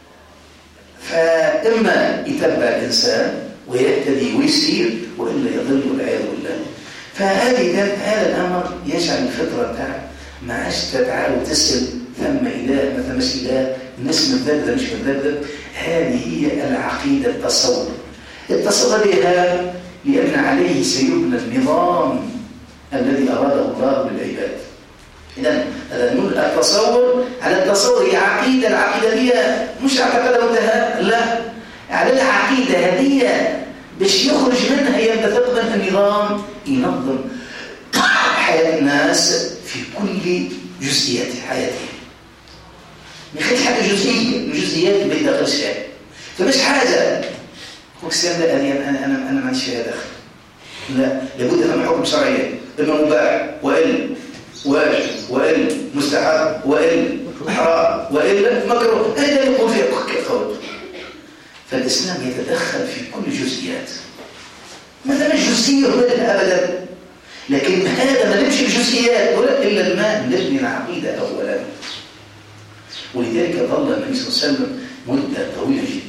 فإما يتبع الإنسان ويهتدي ويسير، وإلا يضل والعياذ بالله. فهذه هذا الأمر يجعل الفطرة بتاعك ما عادش تتعال وتسأل ثم إله ما ثمش إله، الناس مذبذبة مش مذبذبة. هذه هي العقيدة، التصور. التصور بها لأن عليه سيبنى النظام الذي أراده الله للعباد. إذن التصور على التصور هي عقيدة. العقيدة هي مش اعتقد وانتهى، لا، على العقيدة هذه باش يخرج منها ينبثق منها النظام ينظم حياة الناس في كل جزئيات حياتهم. ما يخليش حاجة جزئية، الجزئيات ما يدخلش فيها. فمش حاجة وكسان لا أنا أنا أنا أنا ما عنديش فيها دخل، لا، لابد من حكم شرعي، إما مباح وإلا واجب وإلا مستحب وإلا حرام وإلا مكروه. هذا يقول فيه قول. فالإسلام يتدخل في كل جزئيات. ما مش جزئية أبدا، لكن هذا ما نمشي الجزئيات ولا إلا الماء نبني العقيدة أولا. ولذلك ظل النبي صلى الله عليه وسلم مدة طويلة جدا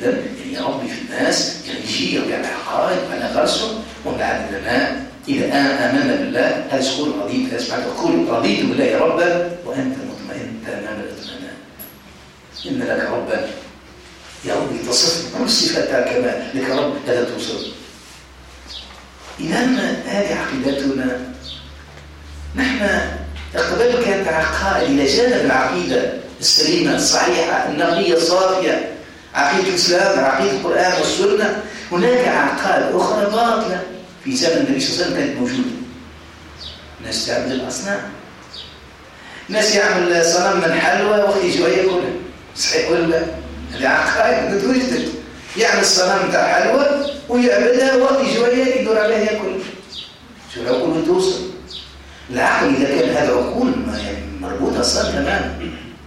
يعني يربي في الناس، يعني يجي يرجع العقائد على غرسه، ومن بعد العلماء إذا آمنا بالله هذا يقول رضيت، هذا سمعت يقول رضيت بالله ربا وأنت مطمئن تمام الاطمئنان. إن لك ربا يا رب تصف كل صفات الكمال، لك رب هذا توصف. إذا هذه عقيدتنا نحن. قبل كانت عقائد إلى جانب العقيدة السليمة الصحيحة النقية الصافية، عقيدة الإسلام، عقيدة القرآن والسنة، هناك عقائد أخرى باطلة في زمن النبي صلى الله عليه وسلم كانت موجودة. ناس تعبد الأصنام، ناس يعمل صنم من حلوى ويجي وياكلها، صحيح ولا؟ هذه عقائد توجد، يعمل صنم تاع حلوى ويعبدها ويجي وياك يدور عليها ياكل. شو العقول توصل؟ العقل إذا كان هذا عقول يعني مربوطة صار تماما.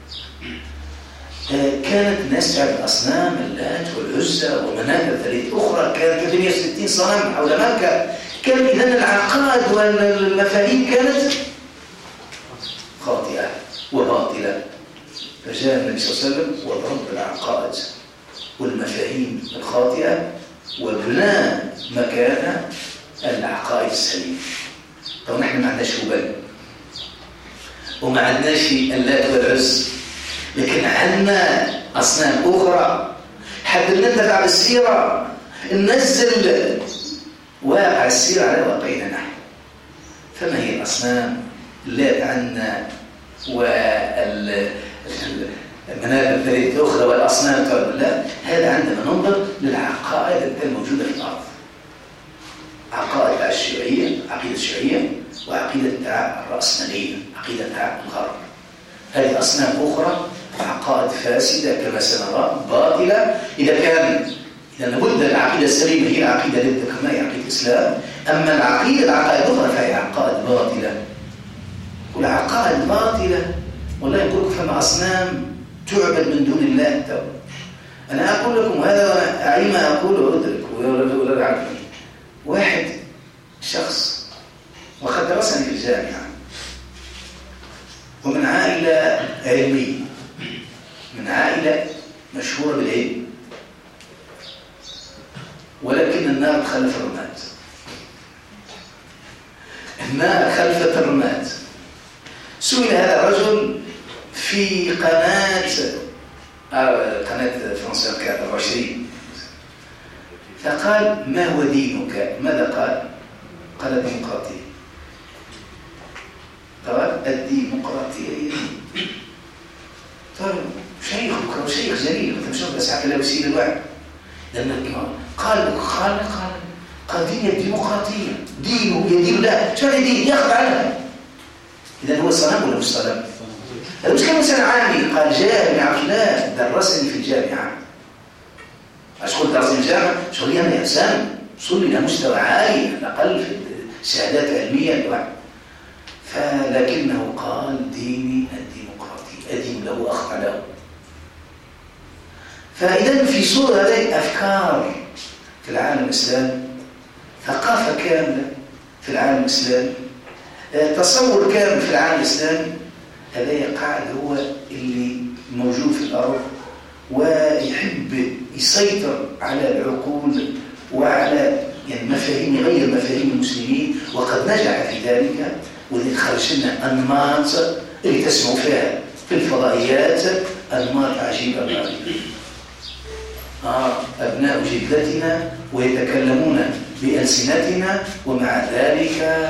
كانت الناس تعبد الأصنام، اللات والعزى ومناة ثلاث أخرى، كانت ثلاثمائة وستين صنم حول مكة. كان إذن العقائد والمفاهيم كانت خاطئة وباطلة. فجاء النبي صلى الله عليه وسلم وضرب العقائد والمفاهيم الخاطئة وبنى مكانها العقائد السليمة. طب نحن ما عندناش هبل وما عندناش اللات والعز، لكن عندنا أصنام أخرى. حتى نتبع بالسيرة ننزل واقع السيرة على واقعنا نحن. فما هي الأصنام اللات عندنا والمنابر الثلاثة أخرى والأصنام تقول لا؟ هذا عندما ننظر للعقائد الموجودة في الأرض. عقائد الشيوعية، عقيدة الشيوعية، وعقيدة الرأسمالية، عقيدة الغرب. هذه أصنام أخرى عقائد فاسدة كما سنرى، باطلة. إذا كان إذا لابد العقيدة السليمة هي عقيدة ضد كما هي عقيدة الإسلام، أما العقيدة العقائد الأخرى فهي عقائد باطلة. والعقائد باطلة والله يقول لكم فما أصنام تعبد من دون الله. أنا أقول لكم هذا أعي ما أقول أدرك ولا أعرف. واحد شخص وقد درسني في الجامعة ومن عائلة علمية، من عائلة مشهورة بالعلم، ولكن النار خلف الرماد. النار خلفت الرماد. سئل هذا الرجل في قناة قناة فرنسا أربعة وعشرين، فقال ما هو دينك؟ ماذا قال؟ قال الديمقراطية. قال الديمقراطية. طيب شيخك وشيخ جليل مثل مش بس حتى لا يسير الوعي، لأن قال قال قال قال دين الديمقراطية، دينه يدين الله. شو هذا دين؟ ياخذ عنها. إذا هو صنم ولا مش صنم؟ هذا مش كان إنسان عامي. قال جاهل يعرف لا، درسني في الجامعة. أشكر درس الجامعة شغلي أنا إنسان وصل إلى مستوى عالي على الأقل في شهادات علمية الوعي. فلكنه قال ديني الديمقراطي، أدين له أخضع له. فإذا في صورة هذه أفكار في العالم الإسلامي، ثقافة كاملة في العالم الإسلامي، تصور كامل في العالم الإسلامي. هذا قاعد هو اللي موجود في الأرض ويحب يسيطر على العقول وعلى يعني مفاهيم غير مفاهيم المسلمين، وقد نجح في ذلك. وإذا خرج لنا أنماط اللي تسمعوا فيها في الفضائيات، أنماط عجيبة غريبة. آه أبناء جدتنا ويتكلمون بألسنتنا، ومع ذلك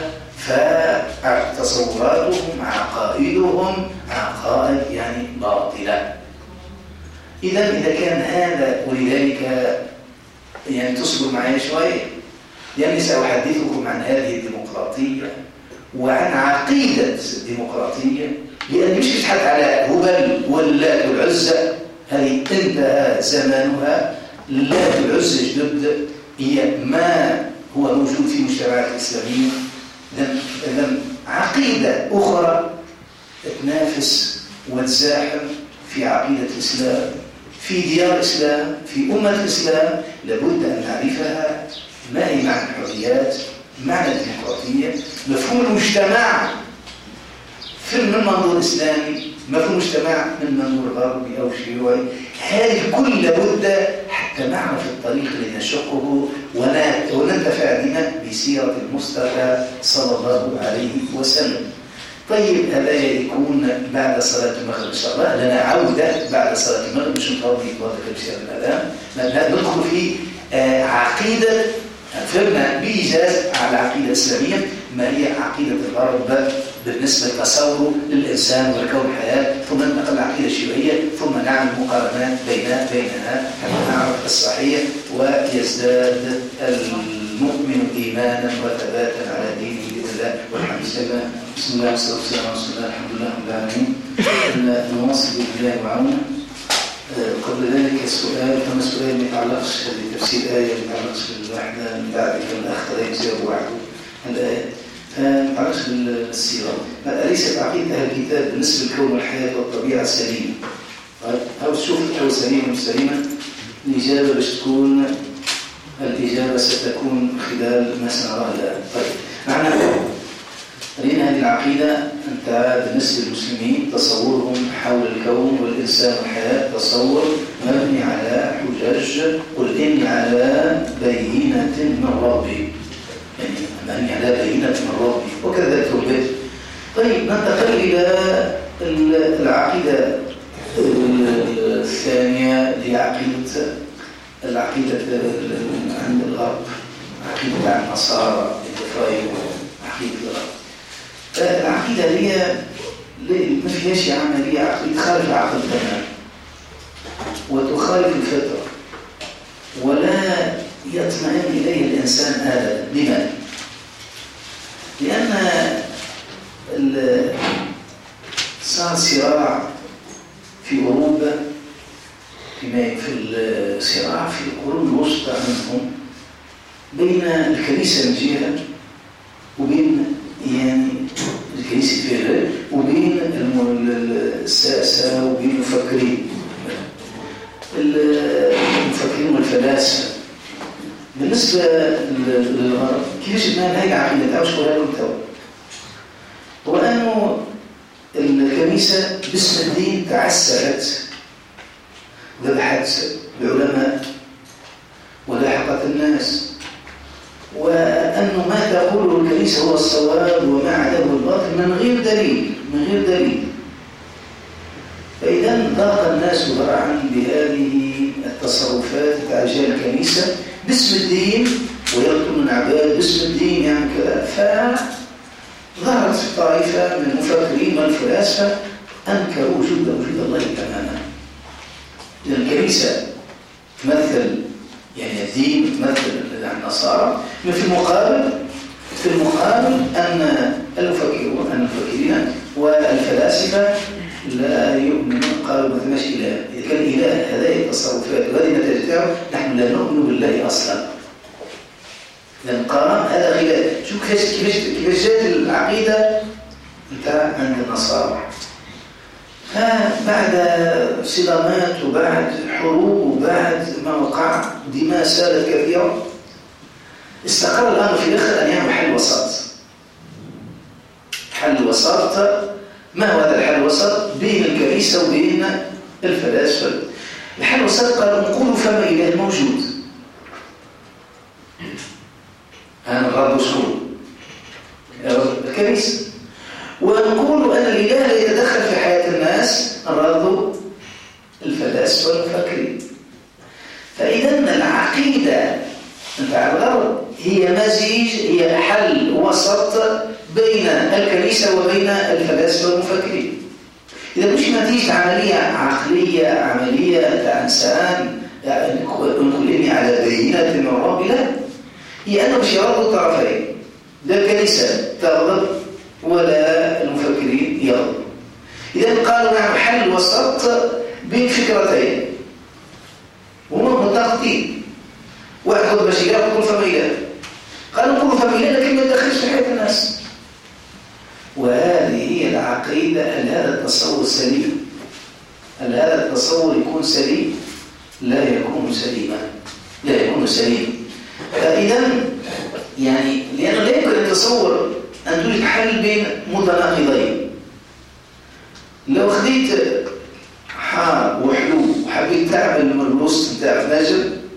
فتصوراتهم عقائدهم عقائد يعني باطلة. إذا إذا كان هذا، ولذلك يعني تصبر معي شوية، لأني سأحدثكم عن هذه الديمقراطية وعن عقيدة الديمقراطية، لأن مش بتحدث على هبل واللات والعزى، هذه انتهى زمانها. اللات والعزى جدد هي ما هو موجود في المجتمعات الإسلامية. إذن عقيدة أخرى تنافس وتزاحم في عقيدة الإسلام في ديار الإسلام في أمة الإسلام، لابد أن نعرفها. ما هي معنى الحريات؟ معنى الديمقراطية؟ مفهوم المجتمع في من منظور إسلامي، مفهوم المجتمع من منظور غربي أو شيوعي. هذه كل لابد حتى نعرف الطريق اللي نشقه وننتفع بنا بسيرة المصطفى صلى الله عليه وسلم. طيب هذا يكون بعد صلاة المغرب إن شاء الله، لنا عودة بعد صلاة المغرب مش نطول يتوضأ بشير الأذان، ندخل في عقيدة فهمنا بإيجاز على العقيدة الإسلامية ما هي عقيدة الغرب بالنسبة لتصوره للإنسان والكون الحياة، ثم ننتقل للعقيدة الشيوعية، ثم نعمل مقارنات بين بينها حتى نعرف الصحيح ويزداد المؤمن إيمانا وثباتا على دينه بإذن الله والحمد لله. بسم الله والصلاة والسلام على رسول الله، الحمد لله رب العالمين. نواصل بإذن الله وعونه. قبل ذلك السؤال كما سؤال ما يتعلقش بتفسير آية ما يتعلقش بالوحدة من بعد كم الأخ لا يجاوب وحده الآية ما يتعلقش بالسيرة. أليست عقيدة أهل الكتاب بالنسبة للكون والحياة والطبيعة سليمة؟ أو تشوف الكون سليمة مش سليمة؟ الإجابة باش تكون الإجابة ستكون خلال ما سنراه الآن. طيب معنى لأن هذه العقيدة أنت بالنسبة للمسلمين تصورهم حول الكون والإنسان والحياة تصور مبني على حجج قل إني على بينة من ربي، يعني مبني على بينة من ربي وكذا توبت. طيب ننتقل إلى العقيدة الثانية لعقيدة العقيدة عند الغرب، عقيدة عن النصارى الكفاية عقيدة الغرب. العقيدة هي ما فيهاش عملية عقلية تخالف العقل تماما وتخالف الفطرة ولا يطمئن إليه الإنسان أبدا. لماذا؟ لأن صار صراع في أوروبا في الصراع في القرون الوسطى منهم بين الكنيسة من جهة وبين يعني الكنيسة فيها وبين الساسة وبين المفكرين المفكرين والفلاسفة. بالنسبة للغرب كيفاش بناء هاي العقيدة تاعو شكون لهم تو؟ هو أنه الكنيسة باسم الدين تعسرت وذبحت العلماء ولاحقت الناس، وأنه ما تقوله الكنيسة هو الصواب وما عداه الباطل من غير دليل من غير دليل. فإذا ضاق الناس ذرعا بهذه التصرفات تاع رجال الكنيسة باسم الدين ويقتلون العباد باسم الدين يعني كذا. فظهرت طائفة من المفكرين والفلاسفة أنكروا وجود وجود الله تماما. الكنيسة تمثل يعني الدين تمثل النصارى، في المقابل في المقابل أن المفكرون المفكرين والفلاسفة لا يؤمنون، قالوا ما ثماش إله. إذا كان إله هذه التصرفات وهذه النتائج تاعو نحن لا نؤمن بالله أصلا. لأن قام هذا خلاف. شوف كيفاش كيفاش كيفاش جات العقيدة نتاع عند النصارى. بعد صدامات وبعد حروب وبعد ما وقع دماء سالت كثيرة استقر الأمر في الآخر أن يعمل حل وسط. حل وسط ما هو هذا الحل الوسط؟ بين الكنيسة وبين الفلاسفة. الحل الوسط قالوا نقولوا فما إله موجود. أنا الغرب شكون؟ الكنيسة. ونقول أن الإله لا يتدخل في حياة الناس، نرادوا الفلاسفة والمفكرين. فإذا العقيدة نتاع الغرب هي مزيج، هي حل وسط بين الكنيسة وبين الفلاسفة والمفكرين. إذا مش نتيجة عملية عقلية عملية تاع إنسان نقول إني على بينة من ربي، لا، هي أنه باش يرادوا الطرفين، لا الكنيسة تغضب ولا المفكرين يغضب. إذا قالوا نعمل حل وسط بين فكرتين وهم متناقضين. واحد يقول باش يقول فما إله، قالوا نقولوا فما إله لكن ما يدخلش في حياة الناس. وهذه هي العقيدة. هل هذا التصور سليم؟ هل هذا التصور يكون سليم؟ لا يكون سليما، لا يكون سليم. فإذا يعني لأنه لا يمكن أن تصور أن تريد حل بين متناقضين. لو خديت حار وحلو وحبيت تعمل من الوسط نتاع نجم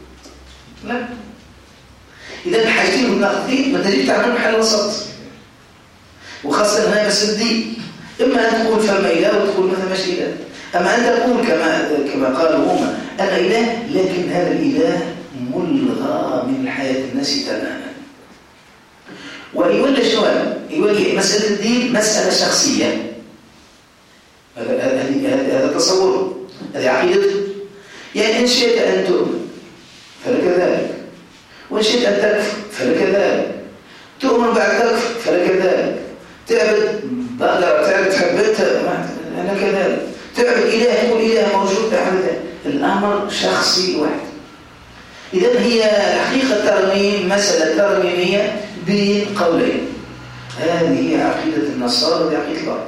إذا الحاجتين متناقضين ما تجي تعمل محل وسط، وخاصة هنا بس الدين، إما أن تقول فما إله وتقول مثلا مش إله، أما أن تقول كما كما قالوا هم أنا إله، لكن هذا الإله ملغى من حياة الناس تماما. ويولي شوال يولي مسألة الدين مسألة شخصية. هذا هذا تصور، هذه عقيدته. يعني إن شئت أن تؤمن فلك ذلك، وإن شئت أن تكفر فلك ذلك، تؤمن بعد تكفر فلك ذلك، تعبد بقدر تعبد حبتها لك ذلك، تعبد إله تقول إله موجود تعبد، الأمر شخصي واحد. إذن هي حقيقة الترميم مسألة ترميمية بين قولين. هذه هي عقيدة النصارى وهي عقيدة الغرب.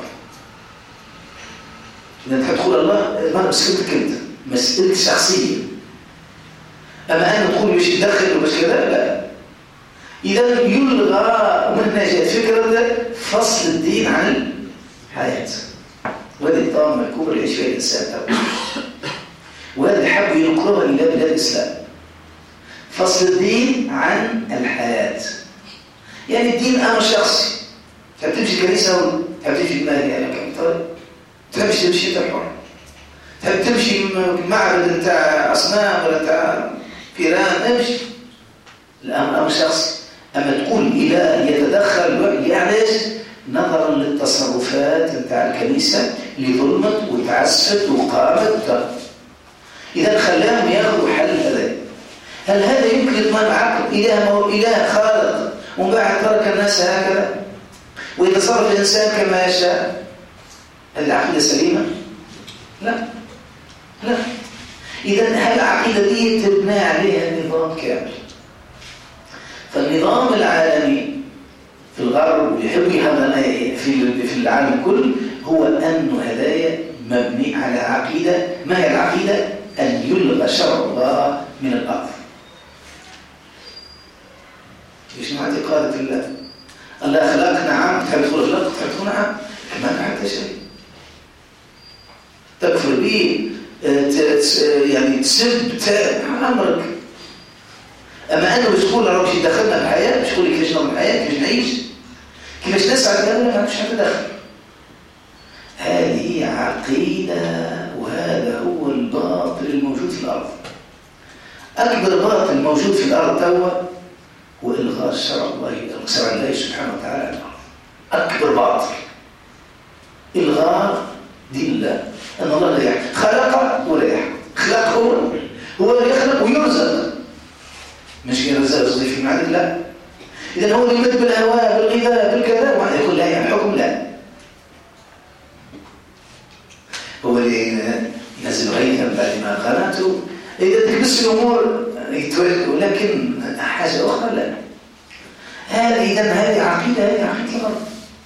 إذا تحب تقول الله ما مسألتك أنت، مسألة شخصية. أما أن تقول مش يدخل ومش كذا لا. إذا يلغى من نجاة فكرة فصل الدين عن الحياة. وهذه الطامة الكبرى اللي يعيش فيها الإنسان. وهذا الحب ينقلها إلى بلاد الإسلام. فصل الدين عن الحياة. يعني الدين أمر شخصي. تحب تمشي الكنيسة ولا تحب تمشي المالية يعني كم طالب؟ تحب تمشي تحور. تحب تمشي معبد بتاع أصنام ولا بتاع فيران امشي. الأمر أمر شخصي. أما تقول إله يتدخل يعني نظرا للتصرفات بتاع الكنيسة اللي ظلمت وتعسفت وقامت. إذا خلاهم ياخذوا حل هذا. هل هذا يمكن يضمن عقل إله إله خالق ومن بعد ترك الناس هكذا ويتصرف الإنسان كما يشاء؟ هل العقيدة سليمة؟ لا لا. إذا هل العقيدة دي تبنى عليها النظام كامل؟ فالنظام العالمي في الغرب ويحب هذا في في العالم كله هو أن هدايا مبني على عقيدة. ما هي العقيدة؟ أن يلغى شرع الله من الأرض. إيش مع اعتقاد الله؟ الله خلقنا عام تحب تقول خلق تحب تقول نعم ما نعرف شيء تكفر به يعني تسب أمرك. أما أنه بتقول رب شي دخلنا الحياة مش تقول كيفاش نعمل الحياة كيفاش نعيش كيفاش نسعد هذا ما عندكش حتى دخل. هذه عقيدة وهذا هو الباطل الموجود في الأرض. أكبر باطل موجود في الأرض توا هو إلغاء شرع الله شرع الله سبحانه وتعالى عن الأرض. أكبر باطل إلغاء دين الله. أن الله لا يحب خلق ولا يحب. خلق هو هو اللي يخلق ويرزق مش يرزق يصدي في معدل لا. إذن هو اللي يمد بالهواء بالغذاء بالكذا وعلى يقول لا يعني حكم لا. هو اللي ينزل غيثا بعد ما قناته إذا تكبس الأمور يتولد. ولكن حاجة أخرى لا. هذه إذن هذه عقيدة هذه عقيدة الغرب.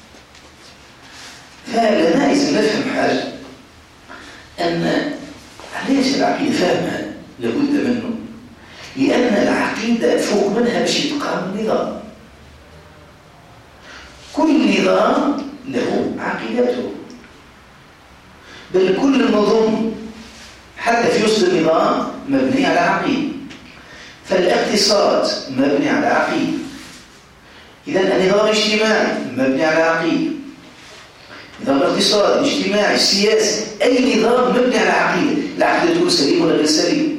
فلنا لازم نفهم حاجة أن ليش العقيدة فاهمها لابد منه. لأن العقيدة فوق منها باش يتقام النظام. كل نظام له عقيدته. بل كل النظم حتى في وسط النظام مبني على عقيدة. فالاقتصاد مبني على عقيدة. إذن النظام الاجتماعي مبني على عقيدة. نظام الاقتصاد الاجتماعي السياسي أي نظام مبني على عقيدة. العقيدة تكون سليمة ولا غير سليمة.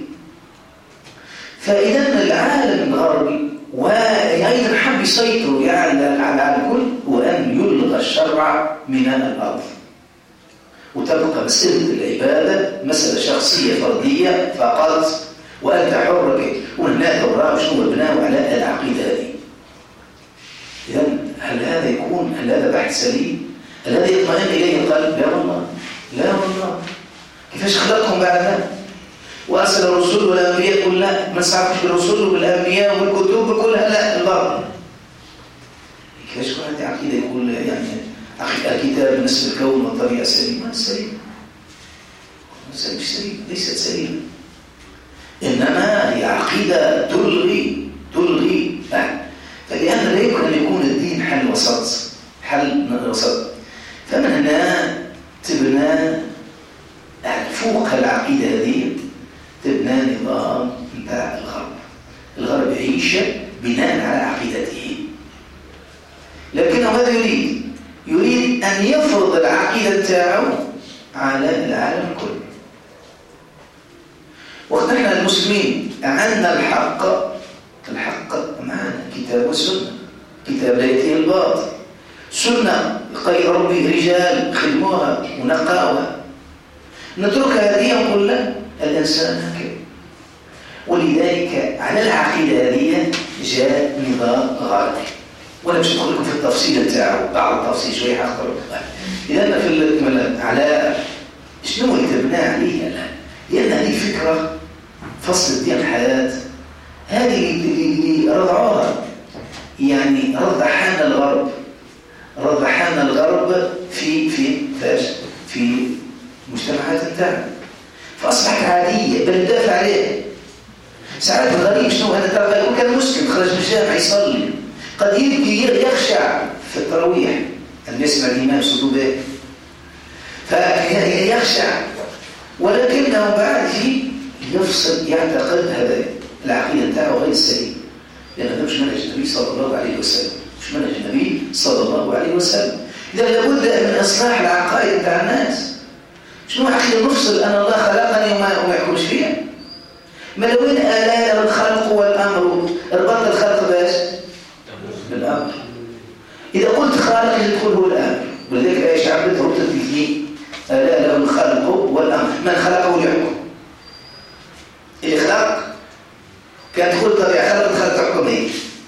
فإذا العالم الغربي وأيضا حب يسيطروا يعني على العالم كله وأن يلغى الشرع من الأرض وتبقى مسألة العبادة مسألة شخصية فردية فقط وأنت حر وهنا توراة وشنو بناء على العقيدة هذه. إذن هل هذا يكون هل هذا بحث سليم؟ هل هذا يطمئن إليه القلب؟ لا والله لا والله. كيفاش خلقهم بعدنا؟ وأرسل الرسول والأنبياء يقول لا ما نسعفش بالرسول وبالأنبياء والكتب كلها لا الباطل. كيفاش تكون هذه عقيدة يقول يعني الكتاب بالنسبة للكون والطبيعة سليمة؟ سليمة مش سليمة ليست سليمة. إنما هي عقيدة تلغي تلغي فلأن لا يمكن أن يكون الدين حل وسط حل وسط. فمن هنا تبنى فوق العقيدة هذه تبنى نظام بتاع الغرب. الغرب يعيش بناء على عقيدته. لكنه ماذا يريد؟ يريد أن يفرض العقيدة تاعه على العالم كله. وقت نحن المسلمين عندنا الحق، الحق معنا كتاب والسنة، كتاب لا يأتيه الباطل، سنة قال ربي رجال خدموها ونقاوها، نتركها هذه ونقول لا الإنسان هكذا. ولذلك على العقيدة هذه جاء نظام غربي، وأنا مش أقول لكم في التفصيل تاعه، بعض التفصيل شوية حاضر. إذا في على شنو اللي تبنى عليه الآن؟ لأن هذه فكرة فصل الدين الحياة، هذه اللي رضعوها، يعني رضحنا الغرب، رضحنا الغرب في في فاش في مجتمعات تاعنا، فأصبحت عادية بل ندافع عليه. ساعات الغريب شنو هذا؟ ترى يقول كان مسلم خرج من الجامع يصلي، قد يبكي يخشع في التراويح أن يسمع الإمام صوته به فيخشع، ولكنه بعد يفصل يعتقد هذا العقيدة تاعه غير سليم، لأن هذا مش منهج النبي صلى الله عليه وسلم، مش منهج النبي صلى الله عليه وسلم. إذا لابد من إصلاح العقائد تاع الناس. شنو عقيدة نفصل أن الله خلقني وما يحكمش فيها؟ ما لو وين آلاء الخلق والأمر، ربط الخلق باش بالأمر. إذا قلت خالق يدخل هو الأمر، ولذلك الآية شعبت ربطت به آلاء له الخلق والأمر، من خلقه ليحكم. اللي خلق كان تقول طبيعة خلق خلق تحكم هي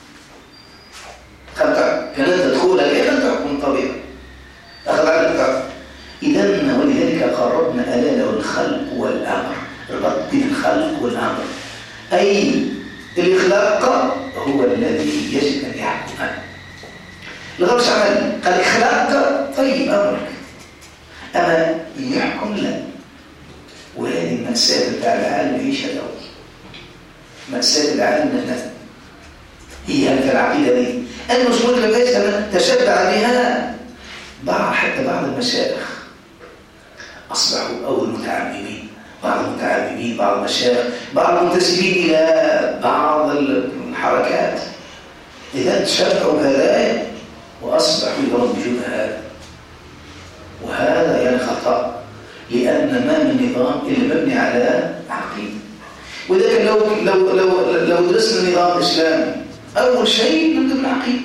خلق كان أنت تدخلها كيف أنت تحكم طبيعة أخذ على الطبع. إذن ولذلك قربنا آلاء له الخلق والأمر، ربط بين الخلق والأمر، أي اللي خلق هو الذي يجب أن يحكم. الغرش عمل قال خلق طيب أمرك، أما يحكم لا. وهذه المأساة بتاع العالم يعيشها اليوم، مأساة العالم لنا هي هذه العقيدة دي. المسلمون لما تشبع بها بعض حتى بعض المشايخ أصبحوا أول متعممين، بعض المتعممين، بعض المشايخ، بعض المنتسبين إلى بعض الحركات، إذا تشبعوا بهذا وأصبحوا يروجون هذا، وهذا يعني خطأ، لأن ما من نظام إلا مبني على عقيدة. وذلك لو لو لو لو درسنا النظام الإسلامي أول شيء نبدأ بالعقيدة.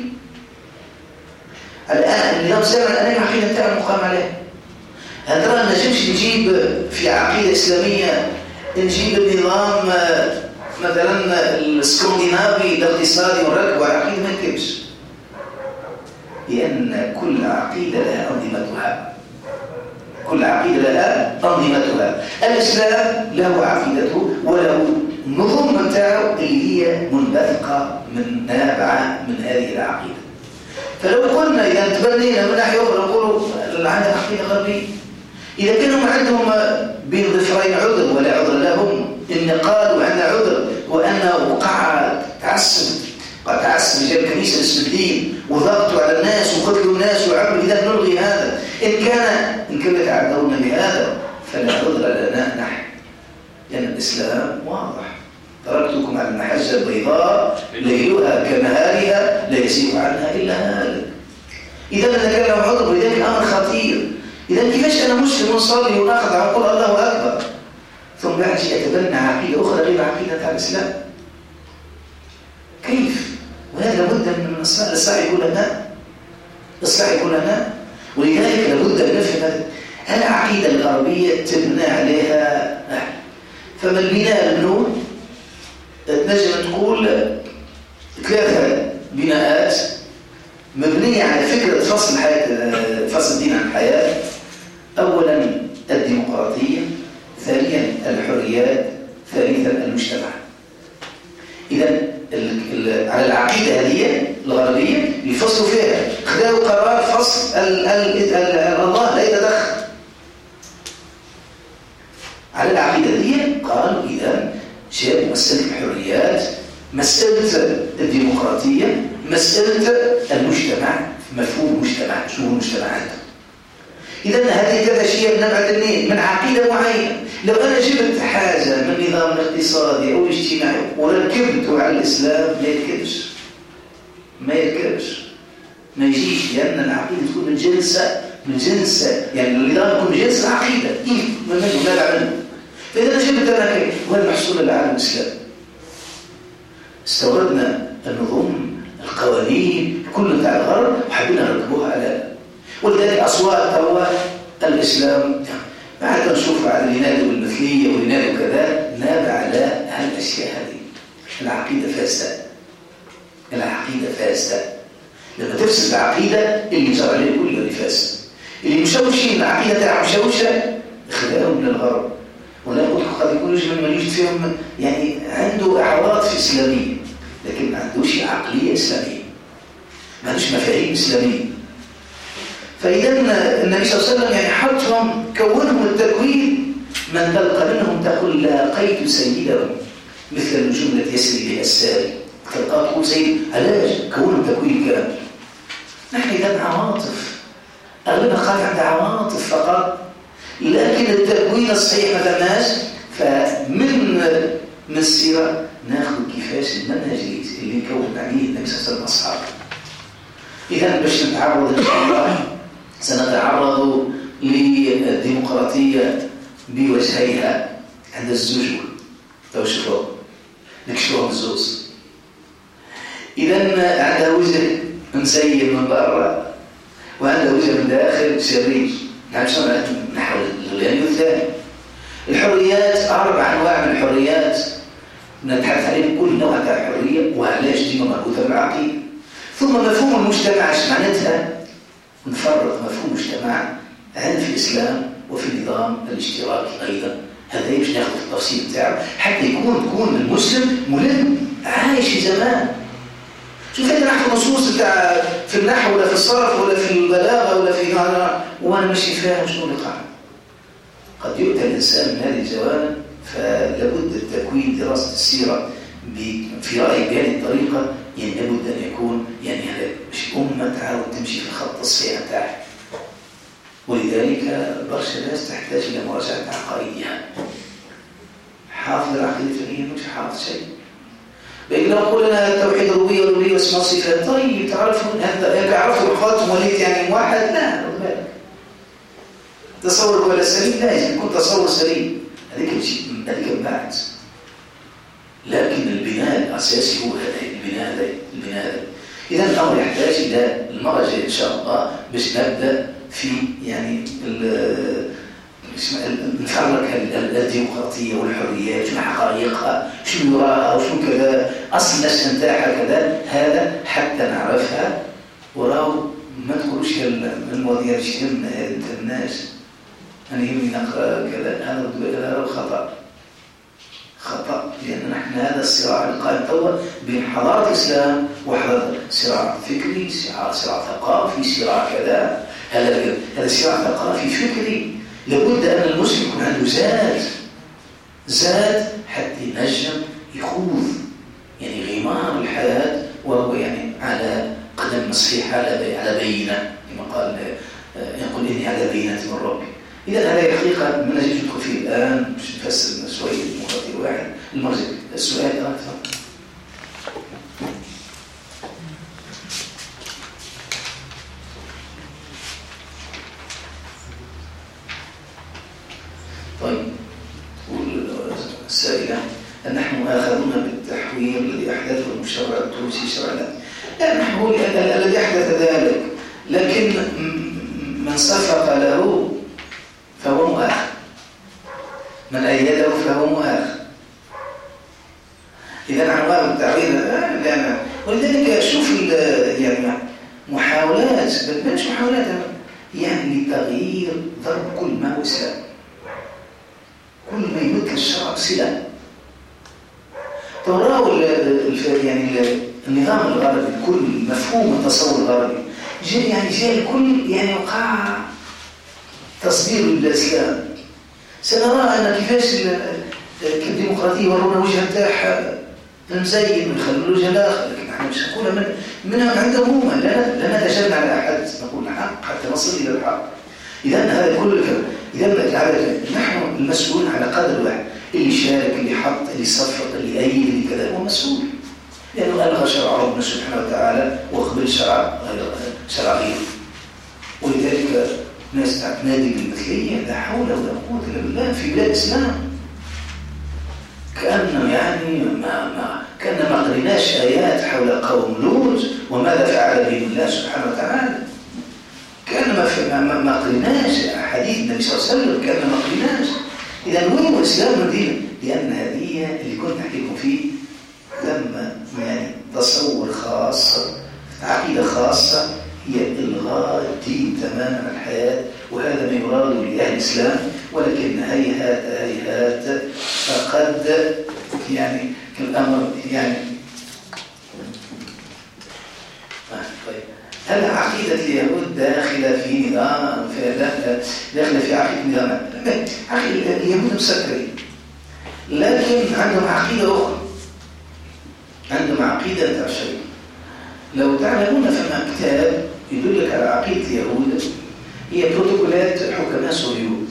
الآن النظام الإسلامي الآن العقيدة تاعنا مقام عليه. هذا ما نجمش نجيب في عقيدة إسلامية نجيب النظام مثلا الاسكندنافي الاقتصادي والركب والعقيدة ما يكتبش، لأن كل عقيدة لها أنظمتها، كل عقيدة لها أنظمتها. الإسلام له عقيدته وله نظم متاعه اللي هي منبثقة من نابعة من هذه العقيدة. فلو قلنا إذا تبنينا من ناحية أخرى نقولوا عندنا عقيدة غربية، إذا كانوا عندهم بين ظفرين عذر ولا عذر لهم، إن قالوا عندنا عذر وأن وقع تعسف قد تعسف رجال الكنيسة اسم الدين وضغطوا على الناس وقتلوا الناس وعملوا، إذا نلغي هذا. إن كان إن كان يتعذرون بهذا فلا عذر لنا نحن، لأن الإسلام واضح، تركتكم على المحجة البيضاء ليلها كنهارها لا يزيغ عنها إلا هالك. إذا نتكلم عن عذر، ولذلك الأمر خطير. إذا كيفاش أنا مسلم ونصلي وناخذ ونقول الله أكبر ثم بعد يتبنى عقيدة أخرى غير عقيدة الإسلام؟ كيف؟ وهذا لابد من الإصلاح يقول لنا، الإصلاح يقول لنا. ولذلك لابد أن نفهم العقيدة الغربية تبنى عليها نحن. فما البناء المنون تنجم تقول ثلاثة بناءات مبنية على فكرة فصل الحياة، فصل الدين عن الحياة. أولا الديمقراطية، ثانيا الحريات، ثالثا المجتمع. إذا على العقيدة هذه الغربية يفصلوا فيها، خذوا قرار فصل ال ال ال الله لا يتدخل. على العقيدة هذه قالوا إذا جاءوا مسألة الحريات، مسألة الديمقراطية، مسألة المجتمع، مفهوم المجتمع، شنو هو المجتمع عنده. إذا هذه ثلاث أشياء بنبعث اثنين من عقيدة معينة. لو أنا جبت حاجة من النظام الاقتصادي أو الاجتماعي وركبته على الإسلام ما يركبش، ما يجيش، لأن العقيدة تكون من جنس من جنس يعني النظام يكون من جنس العقيدة كيف ما منه لا لا منه. فإذا أنا جبت أنا كيف وين محصول العالم الإسلامي؟ استوردنا النظم القوانين كل بتاع الغرب وحبينا نركبوها على، ولذلك أصوات توا الإسلام بعد نشوف بعد العناد والمثلية والعناد وكذا نابع على هالأشياء هذه. العقيدة فاسدة، العقيدة فاسدة. لما تفسد العقيدة اللي جرى عليه كل اللي فاسد، اللي مشوشين العقيدة تاع مشوشة خذاهم من الغرب. ولا قلت قد يكون رجل من يجد فيهم يعني عنده أعراض في إسلامية لكن ما عندوش عقلية إسلامية، ما عندوش مفاهيم إسلامية. فإذا النبي صلى الله عليه وسلم يعني حطهم كونهم التكوين من تلقى منهم تقول لاقيت سيدهم مثل الجملة يسري بها الساري، تلقى تقول سيد علاش كونهم تكوين كامل. نحن إذا عواطف أغلبنا قاعد عند عواطف فقط، لكن التكوين الصحيح ما درناش. فمن من السيرة ناخذ كيفاش المنهج اللي كون عليه النبي صلى الله عليه وسلم أصحابه. إذا باش نتعرض إن شاء الله سنتعرض للديمقراطية بوجهيها عند الزوج. لو شوفوا نكشفوها بالزوز. إذا عندها وجه مسير من برا وعندها وجه من داخل شرير. نعم شلون نحو الغليان الثاني. الحريات أربع أنواع من الحريات نتحدث عليهم كل نوع تاع حرية وعلاش ديما مربوطة بالعقيدة. ثم مفهوم المجتمع ايش معناتها؟ نفرق مفهوم المجتمع عند في الإسلام وفي النظام الاشتراكي أيضا. هذا باش ناخذ التفصيل تاعه حتى يكون تكون المسلم ملم عايش في زمان. شوف انا نحكي نصوص تاع في النحو ولا في الصرف ولا في البلاغه ولا في هذا وانا ماشي فاهم شنو اللي قاعد. قد يؤتى الانسان من هذه الجوانب، فلابد التكوين دراسه السيره في رايي بهذه الطريقه يعني لابد ان يكون يعني مش امه تعاود تمشي في الخط الصحيح تاعها. ولذلك برشا ناس تحتاج الى مراجعه عقائدها. حافظ العقيده الفقهيه مش حافظ شيء. لكن لو قلنا التوحيد الربوبيه والالوهيه واسماء الصفات، طيب تعرفون هذا يعرفوا الخاتم وليت يعني واحد؟ لا خذ بالك. تصورك ولا سليم؟ لازم يكون تصور سليم. هذيك شيء هذيك من بعد. لكن البناء الاساسي هو هذا البناء هذا البناء هذا. اذا الامر يحتاج الى المره الجايه ان شاء الله باش نبدا في يعني نفرق الديمقراطيه والحريات شنو حقائقها، شنو يراها وشنو كذا، اصل النشأة نتاعها كذا، هذا حتى نعرفها. وراو ما تقولوش المواضيع اللي تهمنا الناس انا يهمني نقرا كذا، هذا هذا خطا خطا. لان نحن هذا الصراع القائم توا بين حضاره الاسلام وحضاره صراع فكري، صراع صراع ثقافي، صراع كذا. هذا هذا صراع ثقافي فكري. لابد أن المسلم يكون عنده زاد زاد حتى ينجم يخوض يعني غمار الحياة وهو يعني على قدم صحيح على على بينة كما قال يقول إني على بينة من ربي. إذا هذا حقيقة ما نجيش ندخل فيه الآن باش نفسر شوية المخاطر واحد المرجع. السؤال أكثر. طيب السائلة نحن آخذون بالتحوير الذي أحدثه المشرع التونسي شرعا. لا نحن هو الذي أحدث ذلك، لكن من صفق له فهو مؤاخذ، من أيده فهو مؤاخذ. إذا عنوان التعويل لا. ولذلك شوف يعني محاولات بل مش محاولات يعني لتغيير ضرب كل ما هو إسلام، كل ما يمثل الشرع صلة. تراو يعني النظام الغربي كل مفهوم التصور الغربي جاء يعني جاء الكل يعني وقع تصدير للإسلام. سنرى أن كيفاش الديمقراطية ورونا وجه نتاعها مزين ويخلوا الوجه الآخر، لكن نحن مش نقولها من منهم عندهم هما، لا لا نتجنى على أحد، نقول الحق حتى نصل إلى الحق. إذا هذا كله إذا نحن المسؤول على قدر واحد، اللي شارك اللي حط اللي صفق اللي أيد اللي كذا هو مسؤول، لأنه ألغى شرع ربنا سبحانه وتعالى وقبل شرع غير شرعية. ولذلك ناس تنادي بالمثلية، لا حول ولا قوة إلا بالله في بلاد الإسلام. كأنه يعني ما ما كأن ما قريناش آيات حول قوم لوط وماذا فعل بهم الله سبحانه وتعالى. كأن ما ما ما قريناش حديث النبي صلى الله عليه وسلم، كأن ما قريناش. إذا وين الإسلام من دين؟ لأن هذه اللي كنت أحكي لكم فيه لما يعني تصور خاص، عقيدة خاصة، هي إلغاء الدين تماما عن الحياة، وهذا ما يراد لأهل الإسلام. ولكن هيهات هيهات فقد يعني الأمر يعني طيب هل عقيدة اليهود داخلة في نظام في داخلة في عقيدة نظام؟ عقيدة اليهود مسكرين، لكن عندهم عقيدة أخرى، عندهم عقيدة تعشرين. لو تعلمون فما كتاب يدلك على عقيدة اليهود، هي بروتوكولات حكماء صهيون،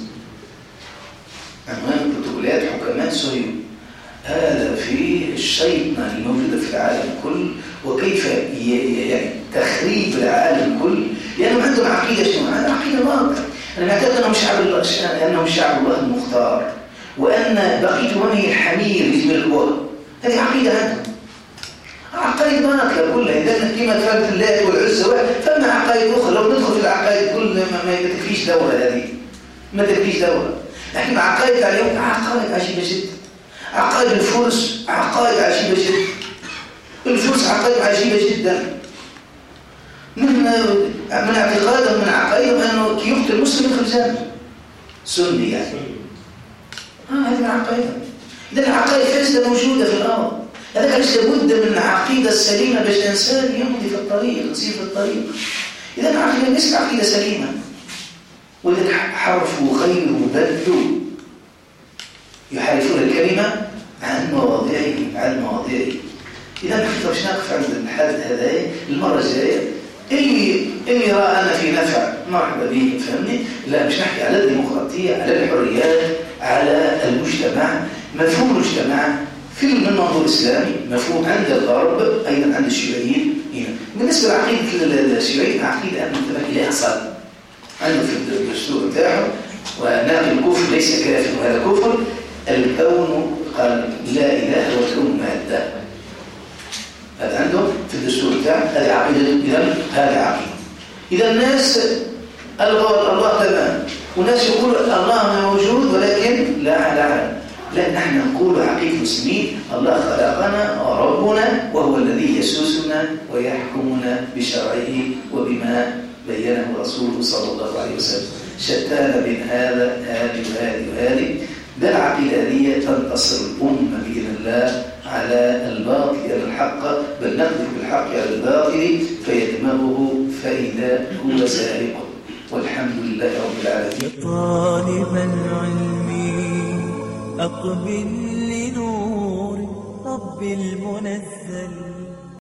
عنوان بروتوكولات حكماء صهيون. هذا في الشيطنة الموجودة في العالم كل، وكيف يعني تخريب العالم كل، لأنهم عندهم عقيدة شنو؟ عندهم عقيدة باطلة. أنا معتقد أنهم شعب الله، أنهم شعب الله المختار، وأن بقية أممه الحمير يجب القوة. هذه عقيدة عندهم، عقائد باطلة كلها. إذا كما قالت الله والعزة، فما عقائد أخرى. لو ندخل في العقائد كل ما تكفيش دورة، هذه ما تكفيش دورة. لكن عقائد اليوم عقائد عجيبة جدا. عقائد الفرس عقائد عجيبة جدا. الفرس عقائد عجيبة جدا. من من اعتقادهم من عقائدهم أنه كي يقتل المسلم يدخل الجنة. سني يعني. آه هذه عقائدهم. إذا العقائد فاسدة موجودة في الأرض. هذا ليس بد من عقيدة سليمة باش الإنسان يمضي في الطريق، يسير في الطريق. إذا العقيدة ليست عقيدة سليمة، ولذلك حرفوا غيروا بدلوا، يحرفون الكلمة عن مواضيعه عن مواضيعه. إذا نحن باش نقف عند الحد هذا المرة الجاية. اللي اللي رأى أن في نفع مرحبا به، فهمني؟ لا مش نحكي على الديمقراطية، على الحريات، على المجتمع. مفهوم المجتمع في المنظور الإسلامي مفهوم عند الغرب، أيضا عند الشيوعيين. بالنسبة لعقيدة الشيوعيين عقيدة أن تنتمي إلى أصل، عنده في الدستور بتاعه وناقل الكفر ليس كافر وهذا كفر. الكون قال لا إله والكون مادة، هذا عندهم في الدستور بتاعه. هذه عقيدة. إذا هذه عقيدة. إذا الناس ألغوا الله تمام، والناس يقول الله موجود ولكن لا على. لا، نحن نقول عقيدة المسلمين الله خلقنا وربنا، وهو الذي يسوسنا ويحكمنا بشرعه وبما بينه رسوله صلى الله عليه وسلم. شتان بين هذا هذه وهذه وهذه. ده العقيدة هذه تنتصر الأمة بإذن الله على الباطل على الحق، بل نقذف بالحق على الباطل فيدمغه فإذا هو زاهق. والحمد لله رب العالمين. طالب العلم أقبل لنور رب المنزل.